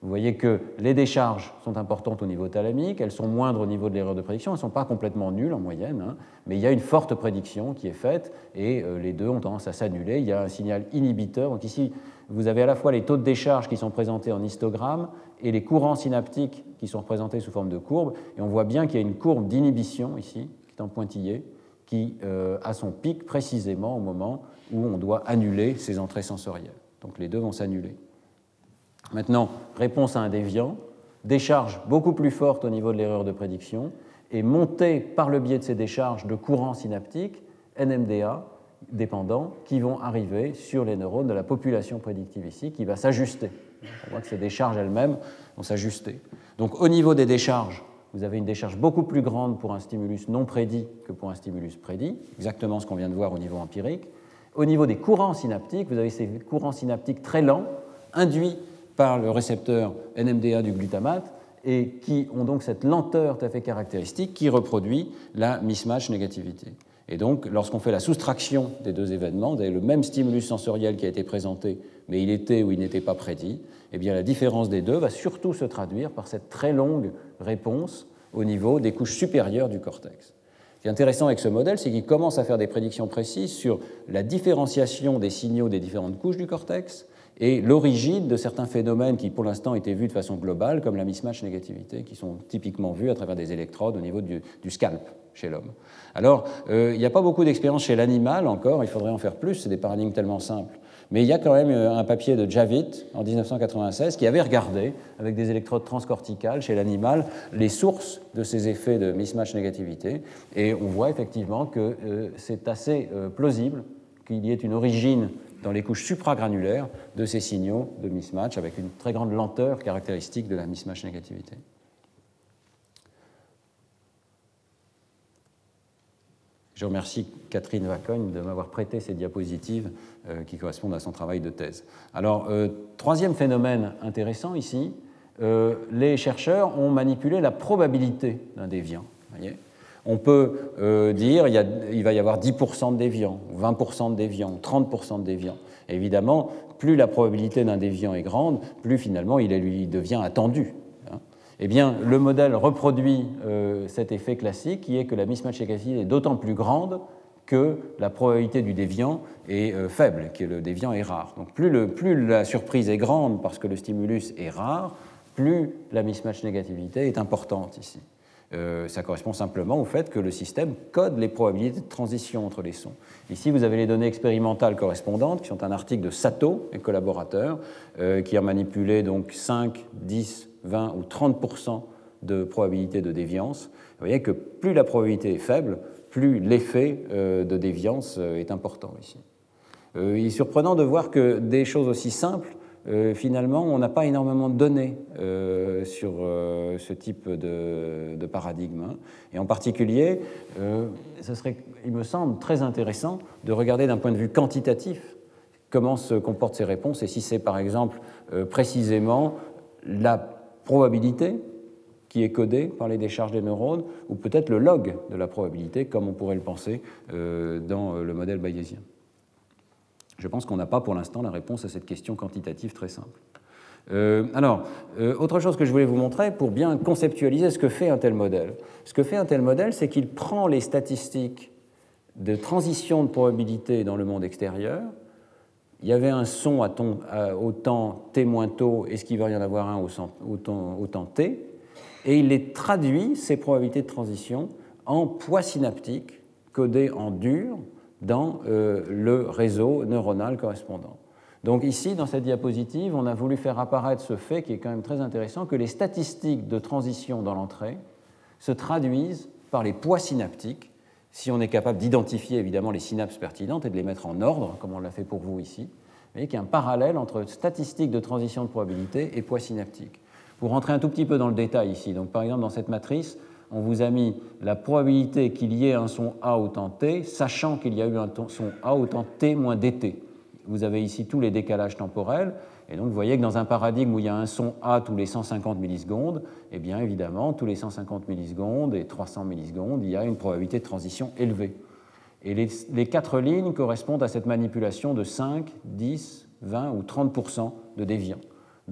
Speaker 2: Vous voyez que les décharges sont importantes au niveau thalamique, elles sont moindres au niveau de l'erreur de prédiction, elles ne sont pas complètement nulles en moyenne, hein, mais il y a une forte prédiction qui est faite et les deux ont tendance à s'annuler. Il y a un signal inhibiteur. Donc ici, vous avez à la fois les taux de décharge qui sont présentés en histogramme et les courants synaptiques qui sont représentés sous forme de courbes. Et on voit bien qu'il y a une courbe d'inhibition ici, qui est en pointillé, qui a son pic précisément au moment où on doit annuler ces entrées sensorielles. Donc les deux vont s'annuler. Maintenant, réponse à un déviant, décharge beaucoup plus forte au niveau de l'erreur de prédiction et montée par le biais de ces décharges de courants synaptiques, NMDA, dépendants, qui vont arriver sur les neurones de la population prédictive ici, qui va s'ajuster. On voit que ces décharges elles-mêmes vont s'ajuster. Donc au niveau des décharges, vous avez une décharge beaucoup plus grande pour un stimulus non prédit que pour un stimulus prédit, exactement ce qu'on vient de voir au niveau empirique. Au niveau des courants synaptiques, vous avez ces courants synaptiques très lents, induits par le récepteur NMDA du glutamate et qui ont donc cette lenteur tout à fait caractéristique qui reproduit la mismatch négativité. Et donc, lorsqu'on fait la soustraction des deux événements, vous avez le même stimulus sensoriel qui a été présenté, mais il était ou il n'était pas prédit, eh bien la différence des deux va surtout se traduire par cette très longue réponse au niveau des couches supérieures du cortex. Ce qui est intéressant avec ce modèle, c'est qu'il commence à faire des prédictions précises sur la différenciation des signaux des différentes couches du cortex, et l'origine de certains phénomènes qui, pour l'instant, étaient vus de façon globale, comme la mismatch négativité, qui sont typiquement vus à travers des électrodes au niveau du scalp chez l'homme. Alors, il n'y a pas beaucoup d'expériences chez l'animal encore, il faudrait en faire plus, c'est des paradigmes tellement simples. Mais il y a quand même un papier de Javid, en 1996, qui avait regardé, avec des électrodes transcorticales chez l'animal, les sources de ces effets de mismatch négativité, et on voit effectivement que c'est assez plausible qu'il y ait une origine dans les couches supragranulaires de ces signaux de mismatch avec une très grande lenteur caractéristique de la mismatch négativité. Je remercie Catherine Wacogne de m'avoir prêté ces diapositives qui correspondent à son travail de thèse. Alors, troisième phénomène intéressant ici, les chercheurs ont manipulé la probabilité d'un déviant. Voyez, on peut dire qu'il va y avoir 10% de déviants, 20% de déviants, 30% de déviants. Et évidemment, plus la probabilité d'un déviant est grande, plus finalement il lui devient attendu. Eh bien, le modèle reproduit cet effet classique qui est que la mismatch négativité est d'autant plus grande que la probabilité du déviant est faible, que le déviant est rare. Donc plus la surprise est grande parce que le stimulus est rare, plus la mismatch négativité est importante ici. Ça correspond simplement au fait que le système code les probabilités de transition entre les sons. Ici, vous avez les données expérimentales correspondantes, qui sont un article de Sato et collaborateurs, qui a manipulé donc 5, 10, 20 ou 30% de probabilité de déviance. Vous voyez que plus la probabilité est faible, plus l'effet de déviance est important ici. Il est surprenant de voir que des choses aussi simples, finalement, on n'a pas énormément de données sur ce type de paradigme. Et en particulier, ce serait, il me semble, très intéressant de regarder d'un point de vue quantitatif comment se comportent ces réponses et si c'est, par exemple, précisément la probabilité qui est codée par les décharges des neurones ou peut-être le log de la probabilité, comme on pourrait le penser dans le modèle bayésien. Je pense qu'on n'a pas pour l'instant la réponse à cette question quantitative très simple. Autre chose que je voulais vous montrer pour bien conceptualiser ce que fait un tel modèle. Ce que fait un tel modèle, c'est qu'il prend les statistiques de transition de probabilité dans le monde extérieur. Il y avait un son au temps t moins tôt, est-ce qu'il va y en avoir un au temps t, et il les traduit, ces probabilités de transition, en poids synaptiques codés en dur dans le réseau neuronal correspondant. Donc ici, dans cette diapositive, on a voulu faire apparaître ce fait qui est quand même très intéressant, que les statistiques de transition dans l'entrée se traduisent par les poids synaptiques, si on est capable d'identifier évidemment les synapses pertinentes et de les mettre en ordre, comme on l'a fait pour vous ici. Vous voyez qu'il y a un parallèle entre statistiques de transition de probabilité et poids synaptiques. Pour rentrer un tout petit peu dans le détail ici, donc par exemple dans cette matrice, on vous a mis la probabilité qu'il y ait un son A au temps t, sachant qu'il y a eu un son A au temps t moins dt. Vous avez ici tous les décalages temporels, et donc vous voyez que dans un paradigme où il y a un son A tous les 150 millisecondes, eh bien évidemment, tous les 150 millisecondes et 300 millisecondes, il y a une probabilité de transition élevée. Et les 4 lignes correspondent à cette manipulation de 5, 10, 20 ou 30% de déviants. Donc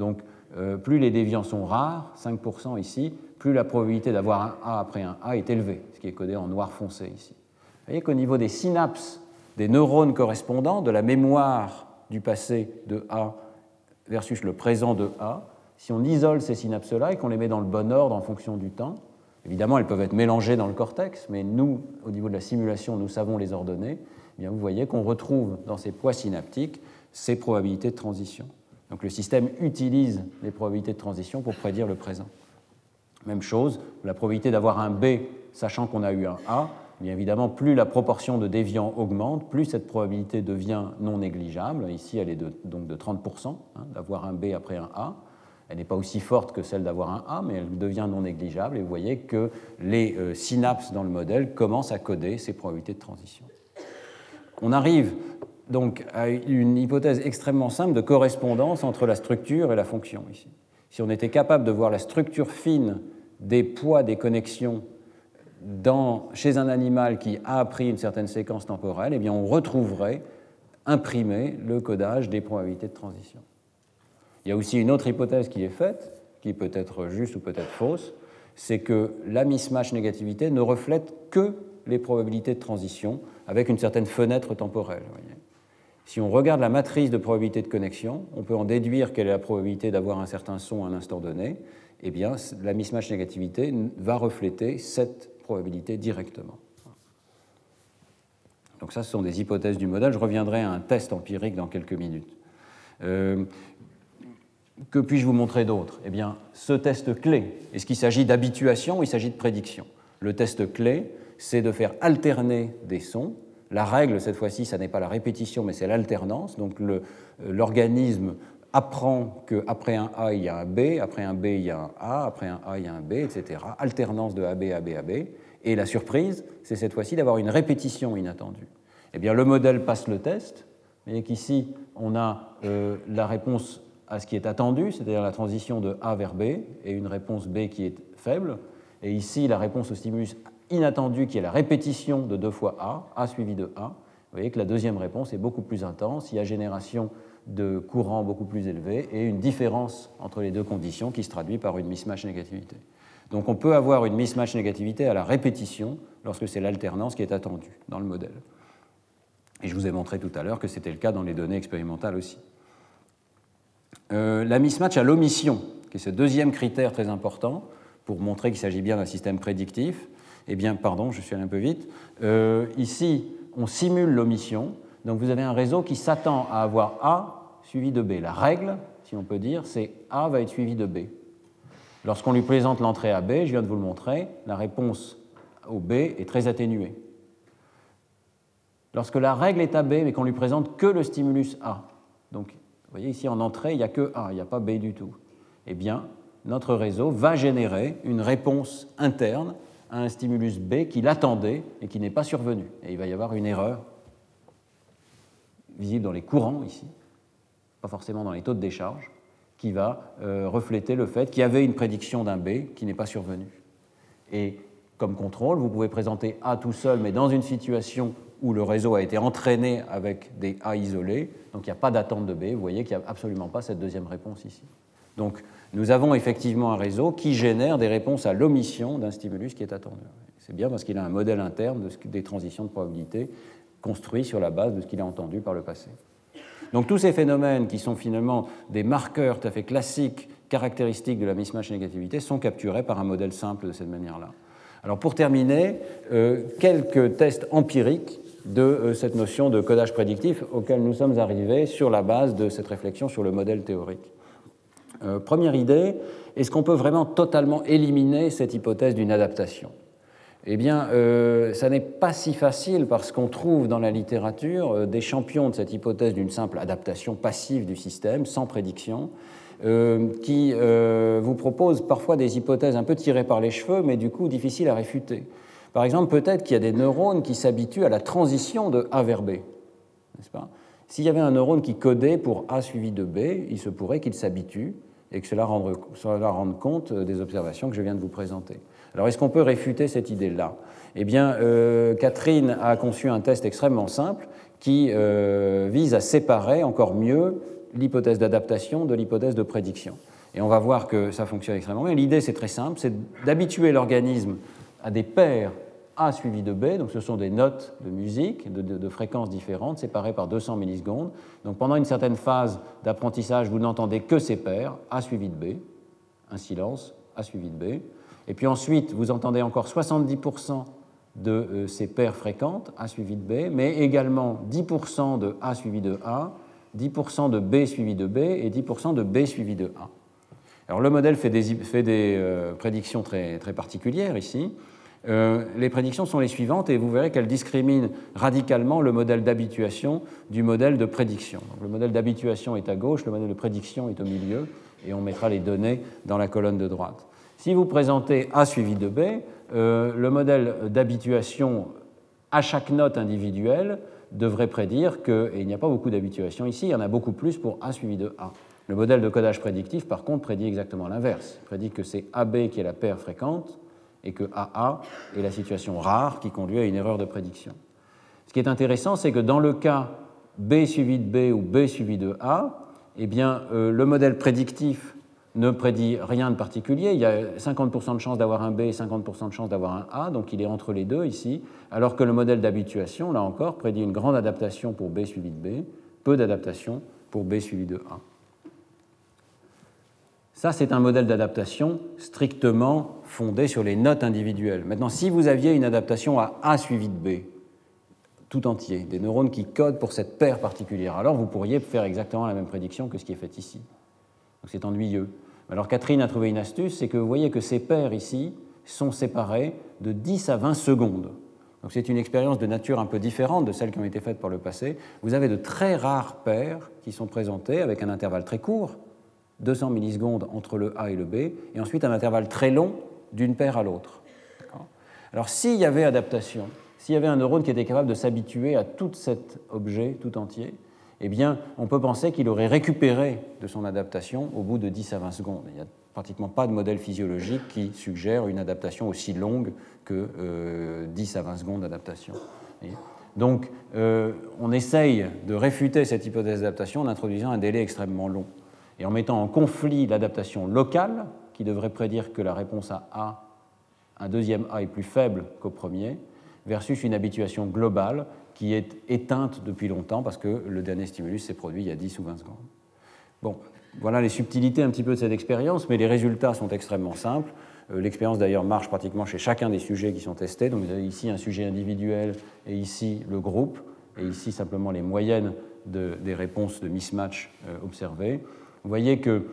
Speaker 2: plus les déviants sont rares, 5% ici, plus la probabilité d'avoir un A après un A est élevée, ce qui est codé en noir foncé ici. Vous voyez qu'au niveau des synapses des neurones correspondants, de la mémoire du passé de A versus le présent de A, si on isole ces synapses-là et qu'on les met dans le bon ordre en fonction du temps, évidemment elles peuvent être mélangées dans le cortex, mais nous, au niveau de la simulation, nous savons les ordonner, eh bien, vous voyez qu'on retrouve dans ces poids synaptiques ces probabilités de transition. Donc le système utilise les probabilités de transition pour prédire le présent. Même chose, la probabilité d'avoir un B, sachant qu'on a eu un A, bien évidemment, plus la proportion de déviants augmente, plus cette probabilité devient non négligeable. Ici, elle est donc de 30%, d'avoir un B après un A. Elle n'est pas aussi forte que celle d'avoir un A, mais elle devient non négligeable. Et vous voyez que les synapses dans le modèle commencent à coder ces probabilités de transition. On arrive donc à une hypothèse extrêmement simple de correspondance entre la structure et la fonction ici. Si on était capable de voir la structure fine des poids des connexions chez un animal qui a appris une certaine séquence temporelle, eh bien on retrouverait imprimé le codage des probabilités de transition. Il y a aussi une autre hypothèse qui est faite, qui peut être juste ou peut-être fausse, c'est que la mismatch négativité ne reflète que les probabilités de transition avec une certaine fenêtre temporelle. Vous voyez. Si on regarde la matrice de probabilité de connexion, on peut en déduire quelle est la probabilité d'avoir un certain son à un instant donné. Eh bien, la mismatch négativité va refléter cette probabilité directement. Donc ça, ce sont des hypothèses du modèle. Je reviendrai à un test empirique dans quelques minutes. Que puis-je vous montrer d'autre? Eh bien, ce test clé, est-ce qu'il s'agit d'habituation ou il s'agit de prédiction? Le test clé, c'est de faire alterner des sons. La règle, cette fois-ci, ça n'est pas la répétition, mais c'est l'alternance. Donc l'organisme apprend qu'après un A, il y a un B, après un B, il y a un A, après un A, il y a un B, etc. Alternance de AB, AB, AB. Et la surprise, c'est cette fois-ci d'avoir une répétition inattendue. Eh bien, le modèle passe le test. Vous voyez qu'ici, on a la réponse à ce qui est attendu, c'est-à-dire la transition de A vers B, et une réponse B qui est faible. Et ici, la réponse au stimulus inattendu, qui est la répétition de 2 fois A suivi de A. Vous voyez que la deuxième réponse est beaucoup plus intense. Il y a génération de courant beaucoup plus élevé et une différence entre les deux conditions qui se traduit par une mismatch négativité. Donc on peut avoir une mismatch négativité à la répétition lorsque c'est l'alternance qui est attendue dans le modèle. Et je vous ai montré tout à l'heure que c'était le cas dans les données expérimentales aussi. La mismatch à l'omission, qui est ce deuxième critère très important pour montrer qu'il s'agit bien d'un système prédictif. Eh bien, pardon, je suis allé un peu vite. Ici, on simule l'omission. Donc vous avez un réseau qui s'attend à avoir A suivi de B. La règle, si on peut dire, c'est A va être suivi de B. Lorsqu'on lui présente l'entrée à B, je viens de vous le montrer, la réponse au B est très atténuée. Lorsque la règle est à B, mais qu'on lui présente que le stimulus A, donc vous voyez ici en entrée, il n'y a que A, il n'y a pas B du tout, eh bien, notre réseau va générer une réponse interne à un stimulus B qui l'attendait et qui n'est pas survenu. Et il va y avoir une erreur visible dans les courants ici, pas forcément dans les taux de décharge, qui va refléter le fait qu'il y avait une prédiction d'un B qui n'est pas survenu. Et comme contrôle, vous pouvez présenter A tout seul, mais dans une situation où le réseau a été entraîné avec des A isolés, donc il n'y a pas d'attente de B, vous voyez qu'il n'y a absolument pas cette deuxième réponse ici. Donc nous avons effectivement un réseau qui génère des réponses à l'omission d'un stimulus qui est attendu. C'est bien parce qu'il a un modèle interne des transitions de probabilité construit sur la base de ce qu'il a entendu par le passé. Donc tous ces phénomènes qui sont finalement des marqueurs tout à fait classiques, caractéristiques de la mismatch négativité, sont capturés par un modèle simple de cette manière-là. Alors pour terminer, quelques tests empiriques de cette notion de codage prédictif auquel nous sommes arrivés sur la base de cette réflexion sur le modèle théorique. Première idée, est-ce qu'on peut vraiment totalement éliminer cette hypothèse d'une adaptation? Eh bien, ça n'est pas si facile parce qu'on trouve dans la littérature des champions de cette hypothèse d'une simple adaptation passive du système, sans prédiction, qui vous proposent parfois des hypothèses un peu tirées par les cheveux, mais du coup difficiles à réfuter. Par exemple, peut-être qu'il y a des neurones qui s'habituent à la transition de A vers B, n'est-ce pas? S'il y avait un neurone qui codait pour A suivi de B, il se pourrait qu'il s'habitue et que cela rende compte des observations que je viens de vous présenter. Alors, est-ce qu'on peut réfuter cette idée-là? Eh bien, Catherine a conçu un test extrêmement simple qui vise à séparer encore mieux l'hypothèse d'adaptation de l'hypothèse de prédiction. Et on va voir que ça fonctionne extrêmement bien. L'idée, c'est très simple, c'est d'habituer l'organisme à des paires A suivies de B, donc ce sont des notes de musique de fréquences différentes, séparées par 200 millisecondes. Donc pendant une certaine phase d'apprentissage, vous n'entendez que ces paires, A suivi de B, un silence, A suivi de B. Et puis ensuite, vous entendez encore 70% de ces paires fréquentes, A suivi de B, mais également 10% de A suivi de A, 10% de B suivi de B et 10% de B suivi de A. Alors le modèle fait des prédictions très, très particulières ici. Les prédictions sont les suivantes et vous verrez qu'elles discriminent radicalement le modèle d'habituation du modèle de prédiction. Donc, le modèle d'habituation est à gauche, le modèle de prédiction est au milieu et on mettra les données dans la colonne de droite. Si vous présentez A suivi de B, le modèle d'habituation à chaque note individuelle devrait prédire que, et il n'y a pas beaucoup d'habituation ici, il y en a beaucoup plus pour A suivi de A. Le modèle de codage prédictif, par contre, prédit exactement l'inverse. Il prédit que c'est AB qui est la paire fréquente et que AA est la situation rare qui conduit à une erreur de prédiction. Ce qui est intéressant, c'est que dans le cas B suivi de B ou B suivi de A, eh bien, le modèle prédictif ne prédit rien de particulier. Il y a 50% de chances d'avoir un B et 50% de chances d'avoir un A, donc il est entre les deux ici, alors que le modèle d'habituation, là encore, prédit une grande adaptation pour B suivi de B, peu d'adaptation pour B suivi de A. Ça, c'est un modèle d'adaptation strictement fondé sur les notes individuelles. Maintenant, si vous aviez une adaptation à A suivi de B, tout entier, des neurones qui codent pour cette paire particulière, alors vous pourriez faire exactement la même prédiction que ce qui est fait ici. Donc c'est ennuyeux. Alors Catherine a trouvé une astuce, c'est que vous voyez que ces paires ici sont séparées de 10 à 20 secondes. Donc c'est une expérience de nature un peu différente de celles qui ont été faites par le passé. Vous avez de très rares paires qui sont présentées avec un intervalle très court, 200 millisecondes entre le A et le B, et ensuite un intervalle très long d'une paire à l'autre. Alors s'il y avait adaptation, s'il y avait un neurone qui était capable de s'habituer à tout cet objet tout entier, eh bien, on peut penser qu'il aurait récupéré de son adaptation au bout de 10 à 20 secondes. Il n'y a pratiquement pas de modèle physiologique qui suggère une adaptation aussi longue que 10 à 20 secondes d'adaptation. Donc, on essaye de réfuter cette hypothèse d'adaptation en introduisant un délai extrêmement long et en mettant en conflit l'adaptation locale, qui devrait prédire que la réponse à A, un deuxième A est plus faible qu'au premier, versus une habituation globale qui est éteinte depuis longtemps parce que le dernier stimulus s'est produit il y a 10 ou 20 secondes. Bon, voilà les subtilités un petit peu de cette expérience, mais les résultats sont extrêmement simples. L'expérience d'ailleurs marche pratiquement chez chacun des sujets qui sont testés. Donc vous avez ici un sujet individuel et ici le groupe, et ici simplement les moyennes des réponses de mismatch observées. Vous voyez que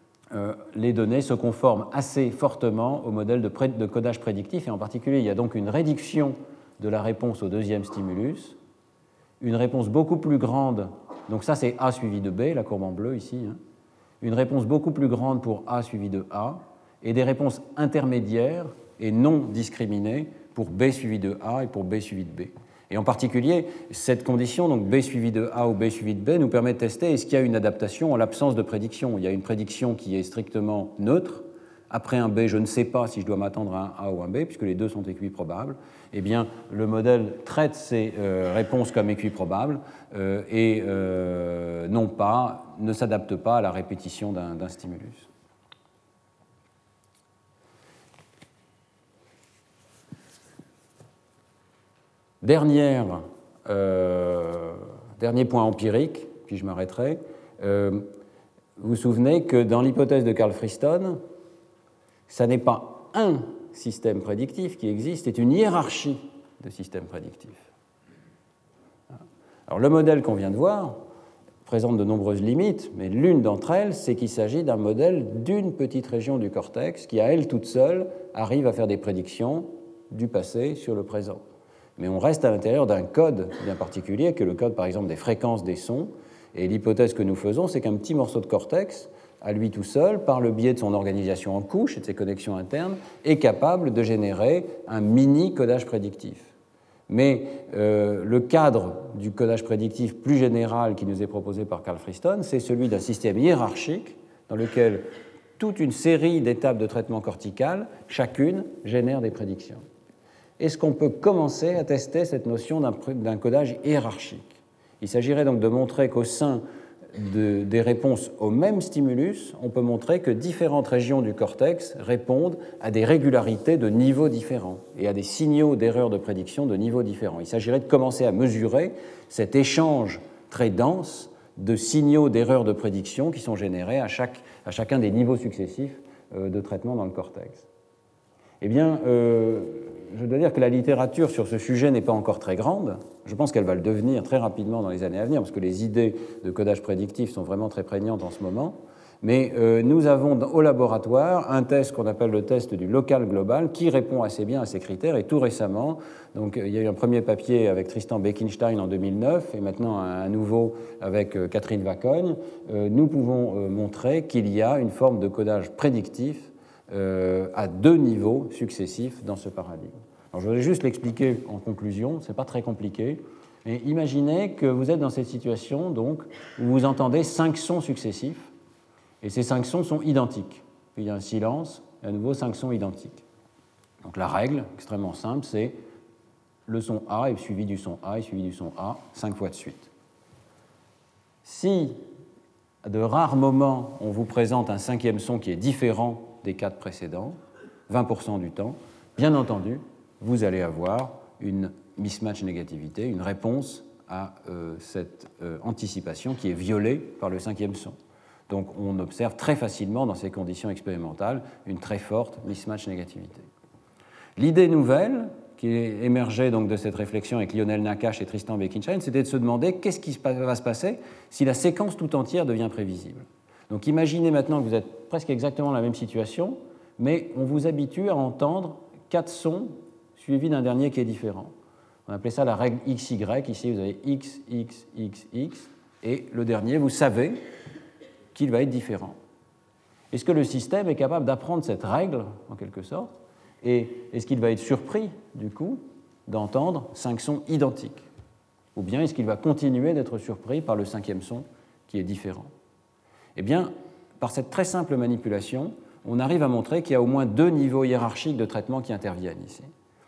Speaker 2: les données se conforment assez fortement au modèle de codage prédictif, et en particulier il y a donc une réduction de la réponse au deuxième stimulus, une réponse beaucoup plus grande, donc ça c'est A suivi de B, la courbe en bleu ici, une réponse beaucoup plus grande pour A suivi de A, et des réponses intermédiaires et non discriminées pour B suivi de A et pour B suivi de B. Et en particulier, cette condition, donc B suivi de A ou B suivi de B, nous permet de tester est-ce qu'il y a une adaptation en l'absence de prédiction. Il y a une prédiction qui est strictement neutre. Après un B, je ne sais pas si je dois m'attendre à un A ou un B, puisque les deux sont équiprobables. Eh bien, le modèle traite ces réponses comme équiprobables et ne s'adapte pas à la répétition d'un stimulus. Dernier point empirique, puis je m'arrêterai. Vous vous souvenez que dans l'hypothèse de Carl Friston, ça n'est pas un système prédictif qui existe, c'est une hiérarchie de systèmes prédictifs. Alors le modèle qu'on vient de voir présente de nombreuses limites, mais l'une d'entre elles, c'est qu'il s'agit d'un modèle d'une petite région du cortex qui, à elle toute seule, arrive à faire des prédictions du passé sur le présent. Mais on reste à l'intérieur d'un code bien particulier, que le code, par exemple, des fréquences des sons. Et l'hypothèse que nous faisons, c'est qu'un petit morceau de cortex, à lui tout seul, par le biais de son organisation en couches et de ses connexions internes, est capable de générer un mini-codage prédictif. Mais le cadre du codage prédictif plus général qui nous est proposé par Carl Friston, c'est celui d'un système hiérarchique dans lequel toute une série d'étapes de traitement cortical, chacune, génère des prédictions. Est-ce qu'on peut commencer à tester cette notion d'un codage hiérarchique? Il s'agirait donc de montrer qu'au sein des réponses au même stimulus, on peut montrer que différentes régions du cortex répondent à des régularités de niveaux différents et à des signaux d'erreur de prédiction de niveaux différents. Il s'agirait de commencer à mesurer cet échange très dense de signaux d'erreur de prédiction qui sont générés à chacun des niveaux successifs de traitement dans le cortex. Eh bien, je dois dire que la littérature sur ce sujet n'est pas encore très grande. Je pense qu'elle va le devenir très rapidement dans les années à venir, parce que les idées de codage prédictif sont vraiment très prégnantes en ce moment. Mais nous avons au laboratoire un test qu'on appelle le test du local global qui répond assez bien à ces critères. Et tout récemment, donc, il y a eu un premier papier avec Tristan Bekenstein en 2009 et maintenant un nouveau avec Catherine Wacogne. Nous pouvons montrer qu'il y a une forme de codage prédictif à 2 niveaux successifs dans ce paradigme. Alors, je voudrais juste l'expliquer en conclusion, ce n'est pas très compliqué. Mais imaginez que vous êtes dans cette situation donc, où vous entendez 5 sons successifs. Et ces 5 sons sont identiques. Puis il y a un silence, et à nouveau 5 sons identiques. Donc la règle, extrêmement simple, c'est le son A est suivi du son A est suivi du son A 5 fois de suite. Si, à de rares moments, on vous présente un 5e son qui est différent des 4 précédents, 20% du temps, bien entendu, vous allez avoir une mismatch négativité, une réponse à cette anticipation qui est violée par le 5e son. Donc on observe très facilement dans ces conditions expérimentales une très forte mismatch négativité. L'idée nouvelle qui est émergée donc de cette réflexion avec Lionel Nakache et Tristan Bekenstein, c'était de se demander qu'est-ce qui va se passer si la séquence tout entière devient prévisible. Donc imaginez maintenant que vous êtes presque exactement dans la même situation, mais on vous habitue à entendre 4 sons suivis d'un dernier qui est différent. On appelait ça la règle XY. Ici, vous avez X, X, X, X, et le dernier, vous savez qu'il va être différent. Est-ce que le système est capable d'apprendre cette règle, en quelque sorte, et est-ce qu'il va être surpris, du coup, d'entendre 5 sons identiques? Ou bien est-ce qu'il va continuer d'être surpris par le 5e son qui est différent? Eh bien, par cette très simple manipulation, on arrive à montrer qu'il y a au moins 2 niveaux hiérarchiques de traitement qui interviennent ici.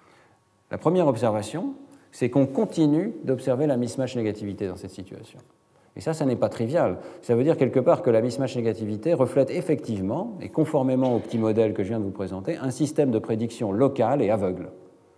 Speaker 2: La première observation, c'est qu'on continue d'observer la mismatch négativité dans cette situation. Et ça n'est pas trivial. Ça veut dire quelque part que la mismatch négativité reflète effectivement, et conformément au petit modèle que je viens de vous présenter, un système de prédiction local et aveugle.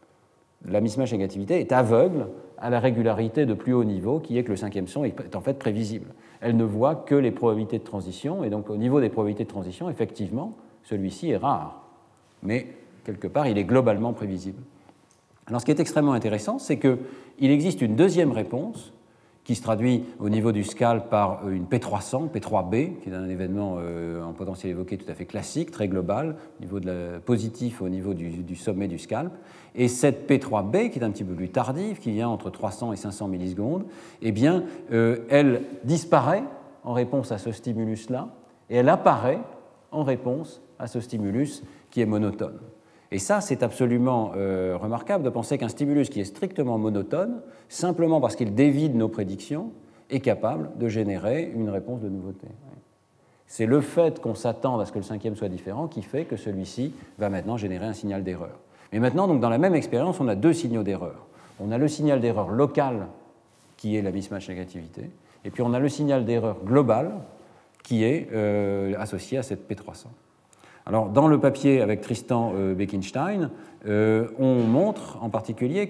Speaker 2: La mismatch négativité est aveugle à la régularité de plus haut niveau, qui est que le 5e son est en fait prévisible. Elle ne voit que les probabilités de transition, et donc au niveau des probabilités de transition, effectivement, celui-ci est rare. Mais quelque part, il est globalement prévisible. Alors ce qui est extrêmement intéressant, c'est qu'il existe une deuxième réponse qui se traduit au niveau du scalp par une P300, P3B, qui est un événement en potentiel évoqué tout à fait classique, très global, au niveau positif au niveau du sommet du scalp. Et cette P3B, qui est un petit peu plus tardive, qui vient entre 300 et 500 millisecondes, eh bien, elle disparaît en réponse à ce stimulus-là, et elle apparaît en réponse à ce stimulus qui est monotone. Et ça, c'est absolument remarquable de penser qu'un stimulus qui est strictement monotone, simplement parce qu'il dévide nos prédictions, est capable de générer une réponse de nouveauté. C'est le fait qu'on s'attende à ce que le 5e soit différent qui fait que celui-ci va maintenant générer un signal d'erreur. Mais maintenant, donc, dans la même expérience, on a 2 signaux d'erreur. On a le signal d'erreur local, qui est la mismatch négativité, et puis on a le signal d'erreur global, qui est associé à cette P300. Alors, dans le papier avec Tristan Bekenstein, on montre en particulier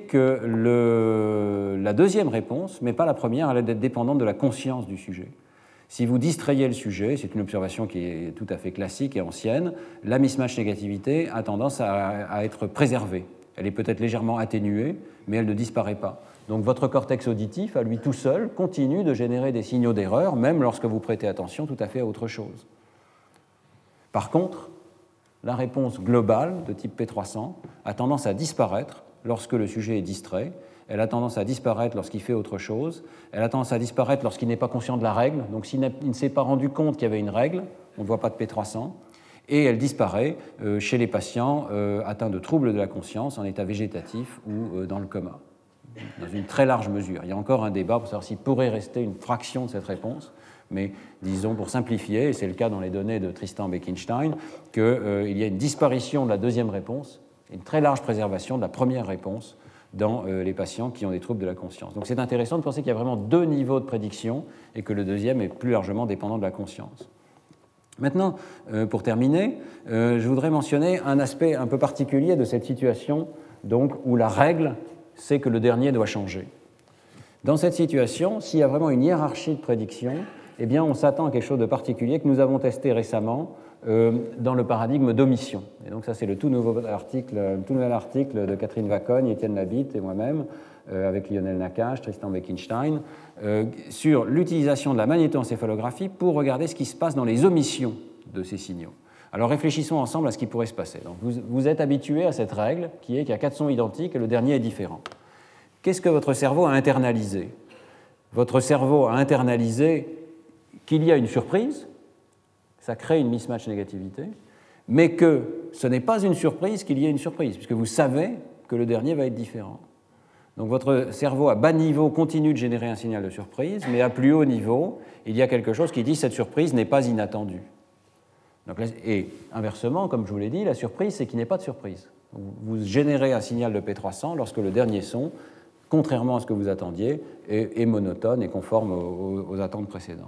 Speaker 2: que la deuxième réponse, mais pas la première, elle est dépendante de la conscience du sujet. Si vous distrayez le sujet, c'est une observation qui est tout à fait classique et ancienne, la mismatch négativité a tendance à être préservée. Elle est peut-être légèrement atténuée, mais elle ne disparaît pas. Donc votre cortex auditif, à lui tout seul, continue de générer des signaux d'erreur, même lorsque vous prêtez attention tout à fait à autre chose. Par contre, la réponse globale de type P300 a tendance à disparaître lorsque le sujet est distrait, elle a tendance à disparaître lorsqu'il fait autre chose, elle a tendance à disparaître lorsqu'il n'est pas conscient de la règle, donc s'il ne s'est pas rendu compte qu'il y avait une règle, on ne voit pas de P300, et elle disparaît chez les patients atteints de troubles de la conscience en état végétatif ou dans le coma, dans une très large mesure. Il y a encore un débat pour savoir s'il pourrait rester une fraction de cette réponse, mais disons pour simplifier, et c'est le cas dans les données de Tristan Bekenstein, qu'il y a une disparition de la deuxième réponse et une très large préservation de la première réponse dans les patients qui ont des troubles de la conscience. Donc c'est intéressant de penser qu'il y a vraiment deux niveaux de prédiction et que le deuxième est plus largement dépendant de la conscience. Maintenant, pour terminer, je voudrais mentionner un aspect un peu particulier de cette situation donc, où la règle, c'est que le dernier doit changer. Dans cette situation, s'il y a vraiment une hiérarchie de prédiction, eh bien, on s'attend à quelque chose de particulier que nous avons testé récemment dans le paradigme d'omission. Et donc ça, c'est le tout nouvel article de Catherine Vacogne, Étienne Labitte et moi-même, avec Lionel Nakache, Tristan Beckenstein, sur l'utilisation de la magnétoencéphalographie pour regarder ce qui se passe dans les omissions de ces signaux. Alors réfléchissons ensemble à ce qui pourrait se passer. Donc, vous êtes habitué à cette règle qui est qu'il y a 4 sons identiques et le dernier est différent. Qu'est-ce que votre cerveau a internalisé? Votre cerveau a internalisé qu'il y a une surprise, ça crée une mismatch négativité, mais que ce n'est pas une surprise qu'il y ait une surprise, puisque vous savez que le dernier va être différent. Donc votre cerveau à bas niveau continue de générer un signal de surprise, mais à plus haut niveau, il y a quelque chose qui dit que cette surprise n'est pas inattendue. Donc, et inversement, comme je vous l'ai dit, la surprise, c'est qu'il n'y ait pas de surprise. Donc, vous générez un signal de P300 lorsque le dernier son, contrairement à ce que vous attendiez, est monotone et conforme aux attentes précédentes.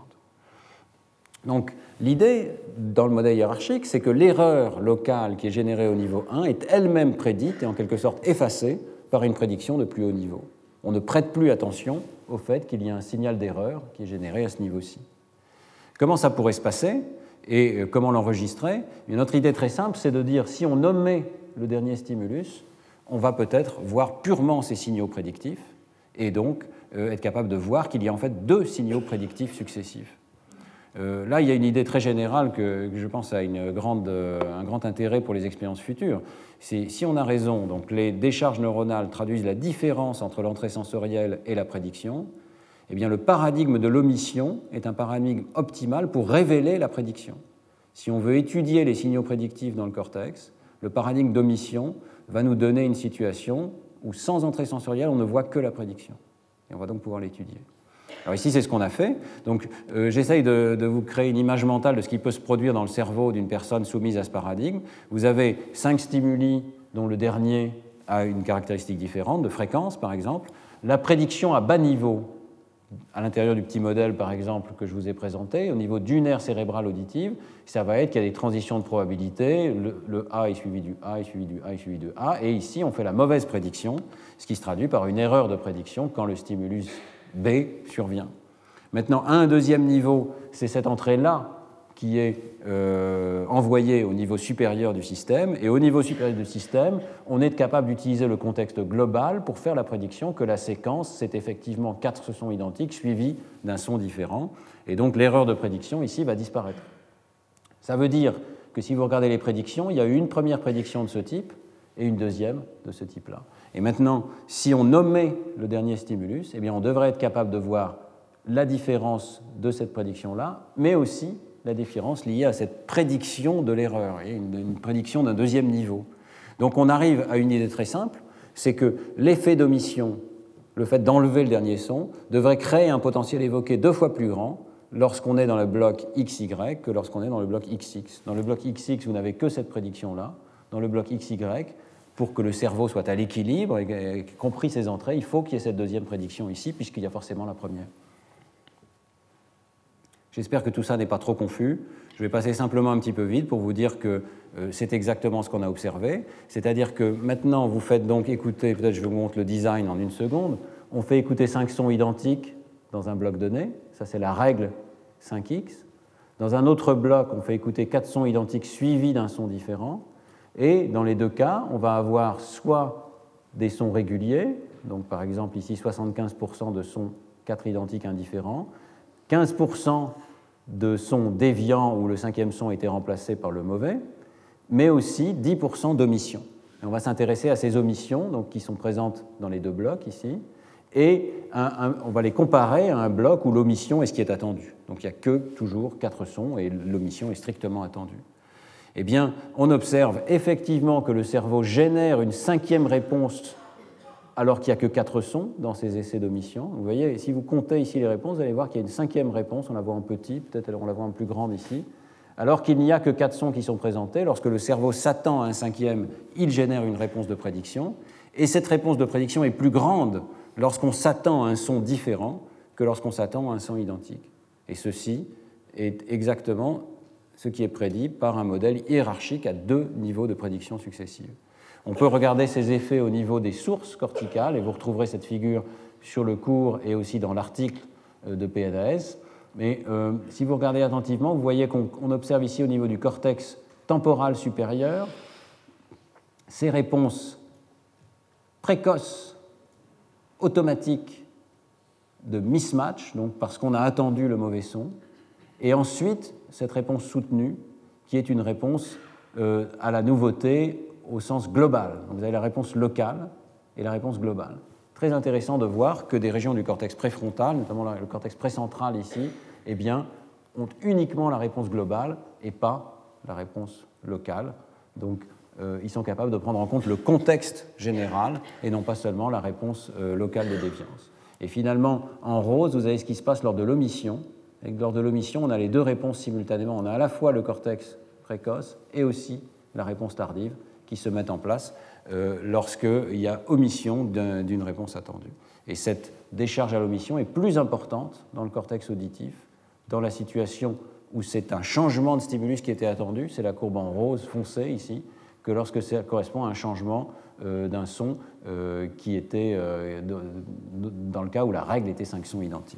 Speaker 2: Donc l'idée dans le modèle hiérarchique, c'est que l'erreur locale qui est générée au niveau 1 est elle-même prédite et en quelque sorte effacée par une prédiction de plus haut niveau. On ne prête plus attention au fait qu'il y a un signal d'erreur qui est généré à ce niveau-ci. Comment ça pourrait se passer et comment l'enregistrer? Une autre idée très simple, c'est de dire si on omet le dernier stimulus, on va peut-être voir purement ces signaux prédictifs et donc être capable de voir qu'il y a en fait 2 signaux prédictifs successifs. Là, il y a une idée très générale que je pense a un grand intérêt pour les expériences futures. C'est si on a raison, donc les décharges neuronales traduisent la différence entre l'entrée sensorielle et la prédiction, eh bien le paradigme de l'omission est un paradigme optimal pour révéler la prédiction. Si on veut étudier les signaux prédictifs dans le cortex, le paradigme d'omission va nous donner une situation où sans entrée sensorielle, on ne voit que la prédiction. Et on va donc pouvoir l'étudier. Alors ici, c'est ce qu'on a fait. Donc, j'essaye de vous créer une image mentale de ce qui peut se produire dans le cerveau d'une personne soumise à ce paradigme. Vous avez 5 stimuli dont le dernier a une caractéristique différente, de fréquence par exemple. La prédiction à bas niveau, à l'intérieur du petit modèle par exemple que je vous ai présenté, au niveau d'une aire cérébrale auditive, ça va être qu'il y a des transitions de probabilité, le A est suivi du A, est suivi du A, est suivi du A, et ici on fait la mauvaise prédiction, ce qui se traduit par une erreur de prédiction quand le stimulus B survient. Maintenant, à un deuxième niveau, c'est cette entrée-là qui est envoyée au niveau supérieur du système. Et au niveau supérieur du système, on est capable d'utiliser le contexte global pour faire la prédiction que la séquence, c'est effectivement 4 sons identiques suivis d'un son différent. Et donc, l'erreur de prédiction, ici, va disparaître. Ça veut dire que si vous regardez les prédictions, il y a eu une première prédiction de ce type et une deuxième de ce type-là. Et maintenant, si on omet le dernier stimulus, eh bien, on devrait être capable de voir la différence de cette prédiction-là, mais aussi la différence liée à cette prédiction de l'erreur, une prédiction d'un deuxième niveau. Donc on arrive à une idée très simple, c'est que l'effet d'omission, le fait d'enlever le dernier son, devrait créer un potentiel évoqué 2 fois plus grand lorsqu'on est dans le bloc XY que lorsqu'on est dans le bloc XX. Dans le bloc XX, vous n'avez que cette prédiction-là. Dans le bloc XY, pour que le cerveau soit à l'équilibre, et compris ses entrées, il faut qu'il y ait cette deuxième prédiction ici, puisqu'il y a forcément la première. J'espère que tout ça n'est pas trop confus. Je vais passer simplement un petit peu vite pour vous dire que c'est exactement ce qu'on a observé. C'est-à-dire que maintenant, vous faites donc écouter, peut-être je vous montre le design en 1 seconde, on fait écouter 5 sons identiques dans un bloc donné, ça c'est la règle 5x. Dans un autre bloc, on fait écouter 4 sons identiques suivis d'un son différent. Et dans les 2 cas, on va avoir soit des sons réguliers, donc par exemple ici 75% de sons 4 identiques indifférents, 15% de sons déviants où le 5e son a été remplacé par le mauvais, mais aussi 10% d'omissions. Et on va s'intéresser à ces omissions donc, qui sont présentes dans les 2 blocs ici, et on va les comparer à un bloc où l'omission est ce qui est attendu. Donc il n'y a que toujours 4 sons et l'omission est strictement attendue. Eh bien, on observe effectivement que le cerveau génère une 5e réponse alors qu'il n'y a que 4 sons dans ces essais d'omission. Vous voyez, si vous comptez ici les réponses, vous allez voir qu'il y a une 5e réponse, on la voit en petit, peut-être on la voit en plus grande ici, alors qu'il n'y a que 4 sons qui sont présentés. Lorsque le cerveau s'attend à un 5e, il génère une réponse de prédiction, Et cette réponse de prédiction est plus grande lorsqu'on s'attend à un son différent que lorsqu'on s'attend à un son identique. Et ceci est exactement ce qui est prédit par un modèle hiérarchique à 2 niveaux de prédiction successives. On peut regarder ces effets au niveau des sources corticales, et vous retrouverez cette figure sur le cours et aussi dans l'article de PNAS. Mais si vous regardez attentivement, vous voyez qu'on observe ici au niveau du cortex temporal supérieur ces réponses précoces, automatiques de mismatch, donc parce qu'on a attendu le mauvais son, et ensuite cette réponse soutenue qui est une réponse à la nouveauté au sens global. Donc vous avez la réponse locale et la réponse globale. Très intéressant de voir que des régions du cortex préfrontal, notamment le cortex précentral ici, eh bien, ont uniquement la réponse globale et pas la réponse locale. Donc ils sont capables de prendre en compte le contexte général et non pas seulement la réponse locale de déviance. Et finalement, en rose, vous avez ce qui se passe lors de l'omission. Et lors de l'omission, on a les 2 réponses simultanément. On a à la fois le cortex précoce et aussi la réponse tardive qui se mettent en place lorsqu'il y a omission d'une réponse attendue. Et cette décharge à l'omission est plus importante dans le cortex auditif, dans la situation où c'est un changement de stimulus qui était attendu, c'est la courbe en rose foncé ici, que lorsque ça correspond à un changement d'un son qui était dans le cas où la règle était 5 sons identiques.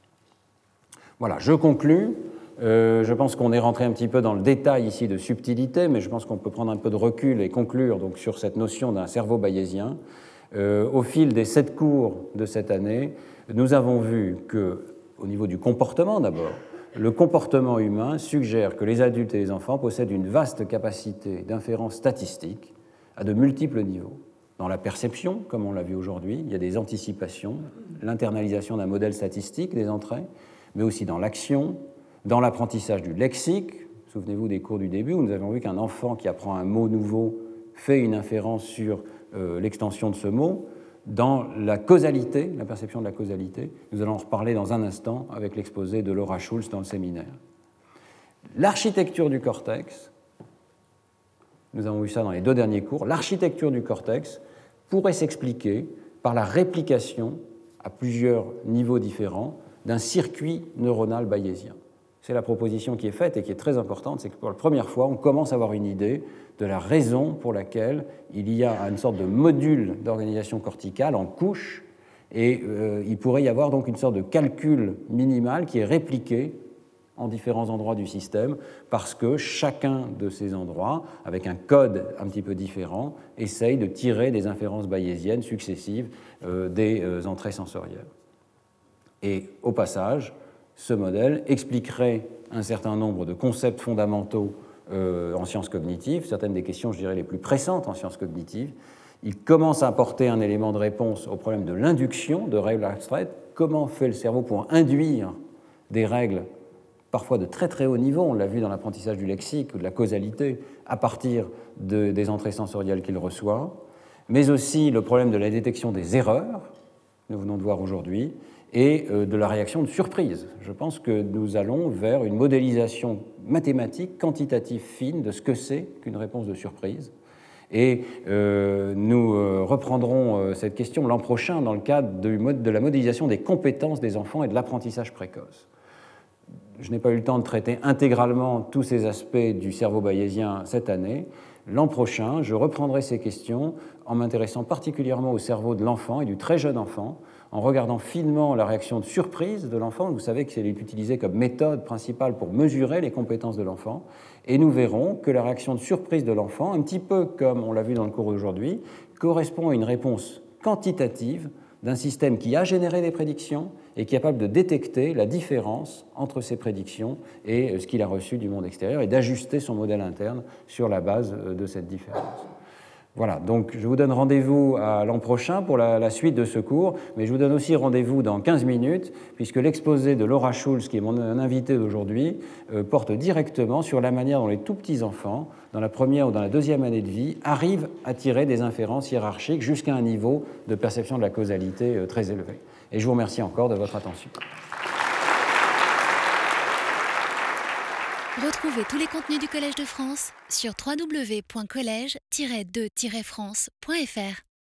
Speaker 2: Voilà, je conclus. Je pense qu'on est rentré un petit peu dans le détail ici de subtilité, mais je pense qu'on peut prendre un peu de recul et conclure donc, sur cette notion d'un cerveau bayésien. Au fil des 7 cours de cette année, nous avons vu qu'au niveau du comportement d'abord, le comportement humain suggère que les adultes et les enfants possèdent une vaste capacité d'inférence statistique à de multiples niveaux. Dans la perception, comme on l'a vu aujourd'hui, il y a des anticipations, l'internalisation d'un modèle statistique des entrées, mais aussi dans l'action, dans l'apprentissage du lexique. Souvenez-vous des cours du début où nous avons vu qu'un enfant qui apprend un mot nouveau fait une inférence sur l'extension de ce mot. Dans la causalité, la perception de la causalité, nous allons en reparler dans un instant avec l'exposé de Laura Schulz dans le séminaire. L'architecture du cortex, nous avons vu ça dans les 2 derniers cours, l'architecture du cortex pourrait s'expliquer par la réplication à plusieurs niveaux différents d'un circuit neuronal bayésien. C'est la proposition qui est faite et qui est très importante, c'est que pour la première fois, on commence à avoir une idée de la raison pour laquelle il y a une sorte de module d'organisation corticale en couche et il pourrait y avoir donc une sorte de calcul minimal qui est répliqué en différents endroits du système parce que chacun de ces endroits, avec un code un petit peu différent, essaye de tirer des inférences bayésiennes successives des entrées sensorielles. Et au passage, ce modèle expliquerait un certain nombre de concepts fondamentaux en sciences cognitives, certaines des questions, je dirais, les plus pressantes en sciences cognitives. Il commence à apporter un élément de réponse au problème de l'induction de règles abstraites. Comment fait le cerveau pour induire des règles, parfois de très très haut niveau, on l'a vu dans l'apprentissage du lexique ou de la causalité, à partir des entrées sensorielles qu'il reçoit, mais aussi le problème de la détection des erreurs, nous venons de voir aujourd'hui, et de la réaction de surprise. Je pense que nous allons vers une modélisation mathématique, quantitative fine de ce que c'est qu'une réponse de surprise. Et nous reprendrons cette question l'an prochain dans le cadre de la modélisation des compétences des enfants et de l'apprentissage précoce. Je n'ai pas eu le temps de traiter intégralement tous ces aspects du cerveau bayésien cette année. L'an prochain, je reprendrai ces questions en m'intéressant particulièrement au cerveau de l'enfant et du très jeune enfant, en regardant finement la réaction de surprise de l'enfant. Vous savez que c'est utilisé comme méthode principale pour mesurer les compétences de l'enfant. Et nous verrons que la réaction de surprise de l'enfant, un petit peu comme on l'a vu dans le cours d'aujourd'hui, correspond à une réponse quantitative d'un système qui a généré des prédictions et qui est capable de détecter la différence entre ces prédictions et ce qu'il a reçu du monde extérieur et d'ajuster son modèle interne sur la base de cette différence. Voilà, donc je vous donne rendez-vous à l'an prochain pour la suite de ce cours, mais je vous donne aussi rendez-vous dans 15 minutes, puisque l'exposé de Laura Schulz, qui est mon invité d'aujourd'hui, porte directement sur la manière dont les tout-petits-enfants, dans la première ou dans la deuxième année de vie, arrivent à tirer des inférences hiérarchiques jusqu'à un niveau de perception de la causalité très élevé. Et je vous remercie encore de votre attention.
Speaker 1: Retrouvez tous les contenus du Collège de France sur www.collège-2-france.fr.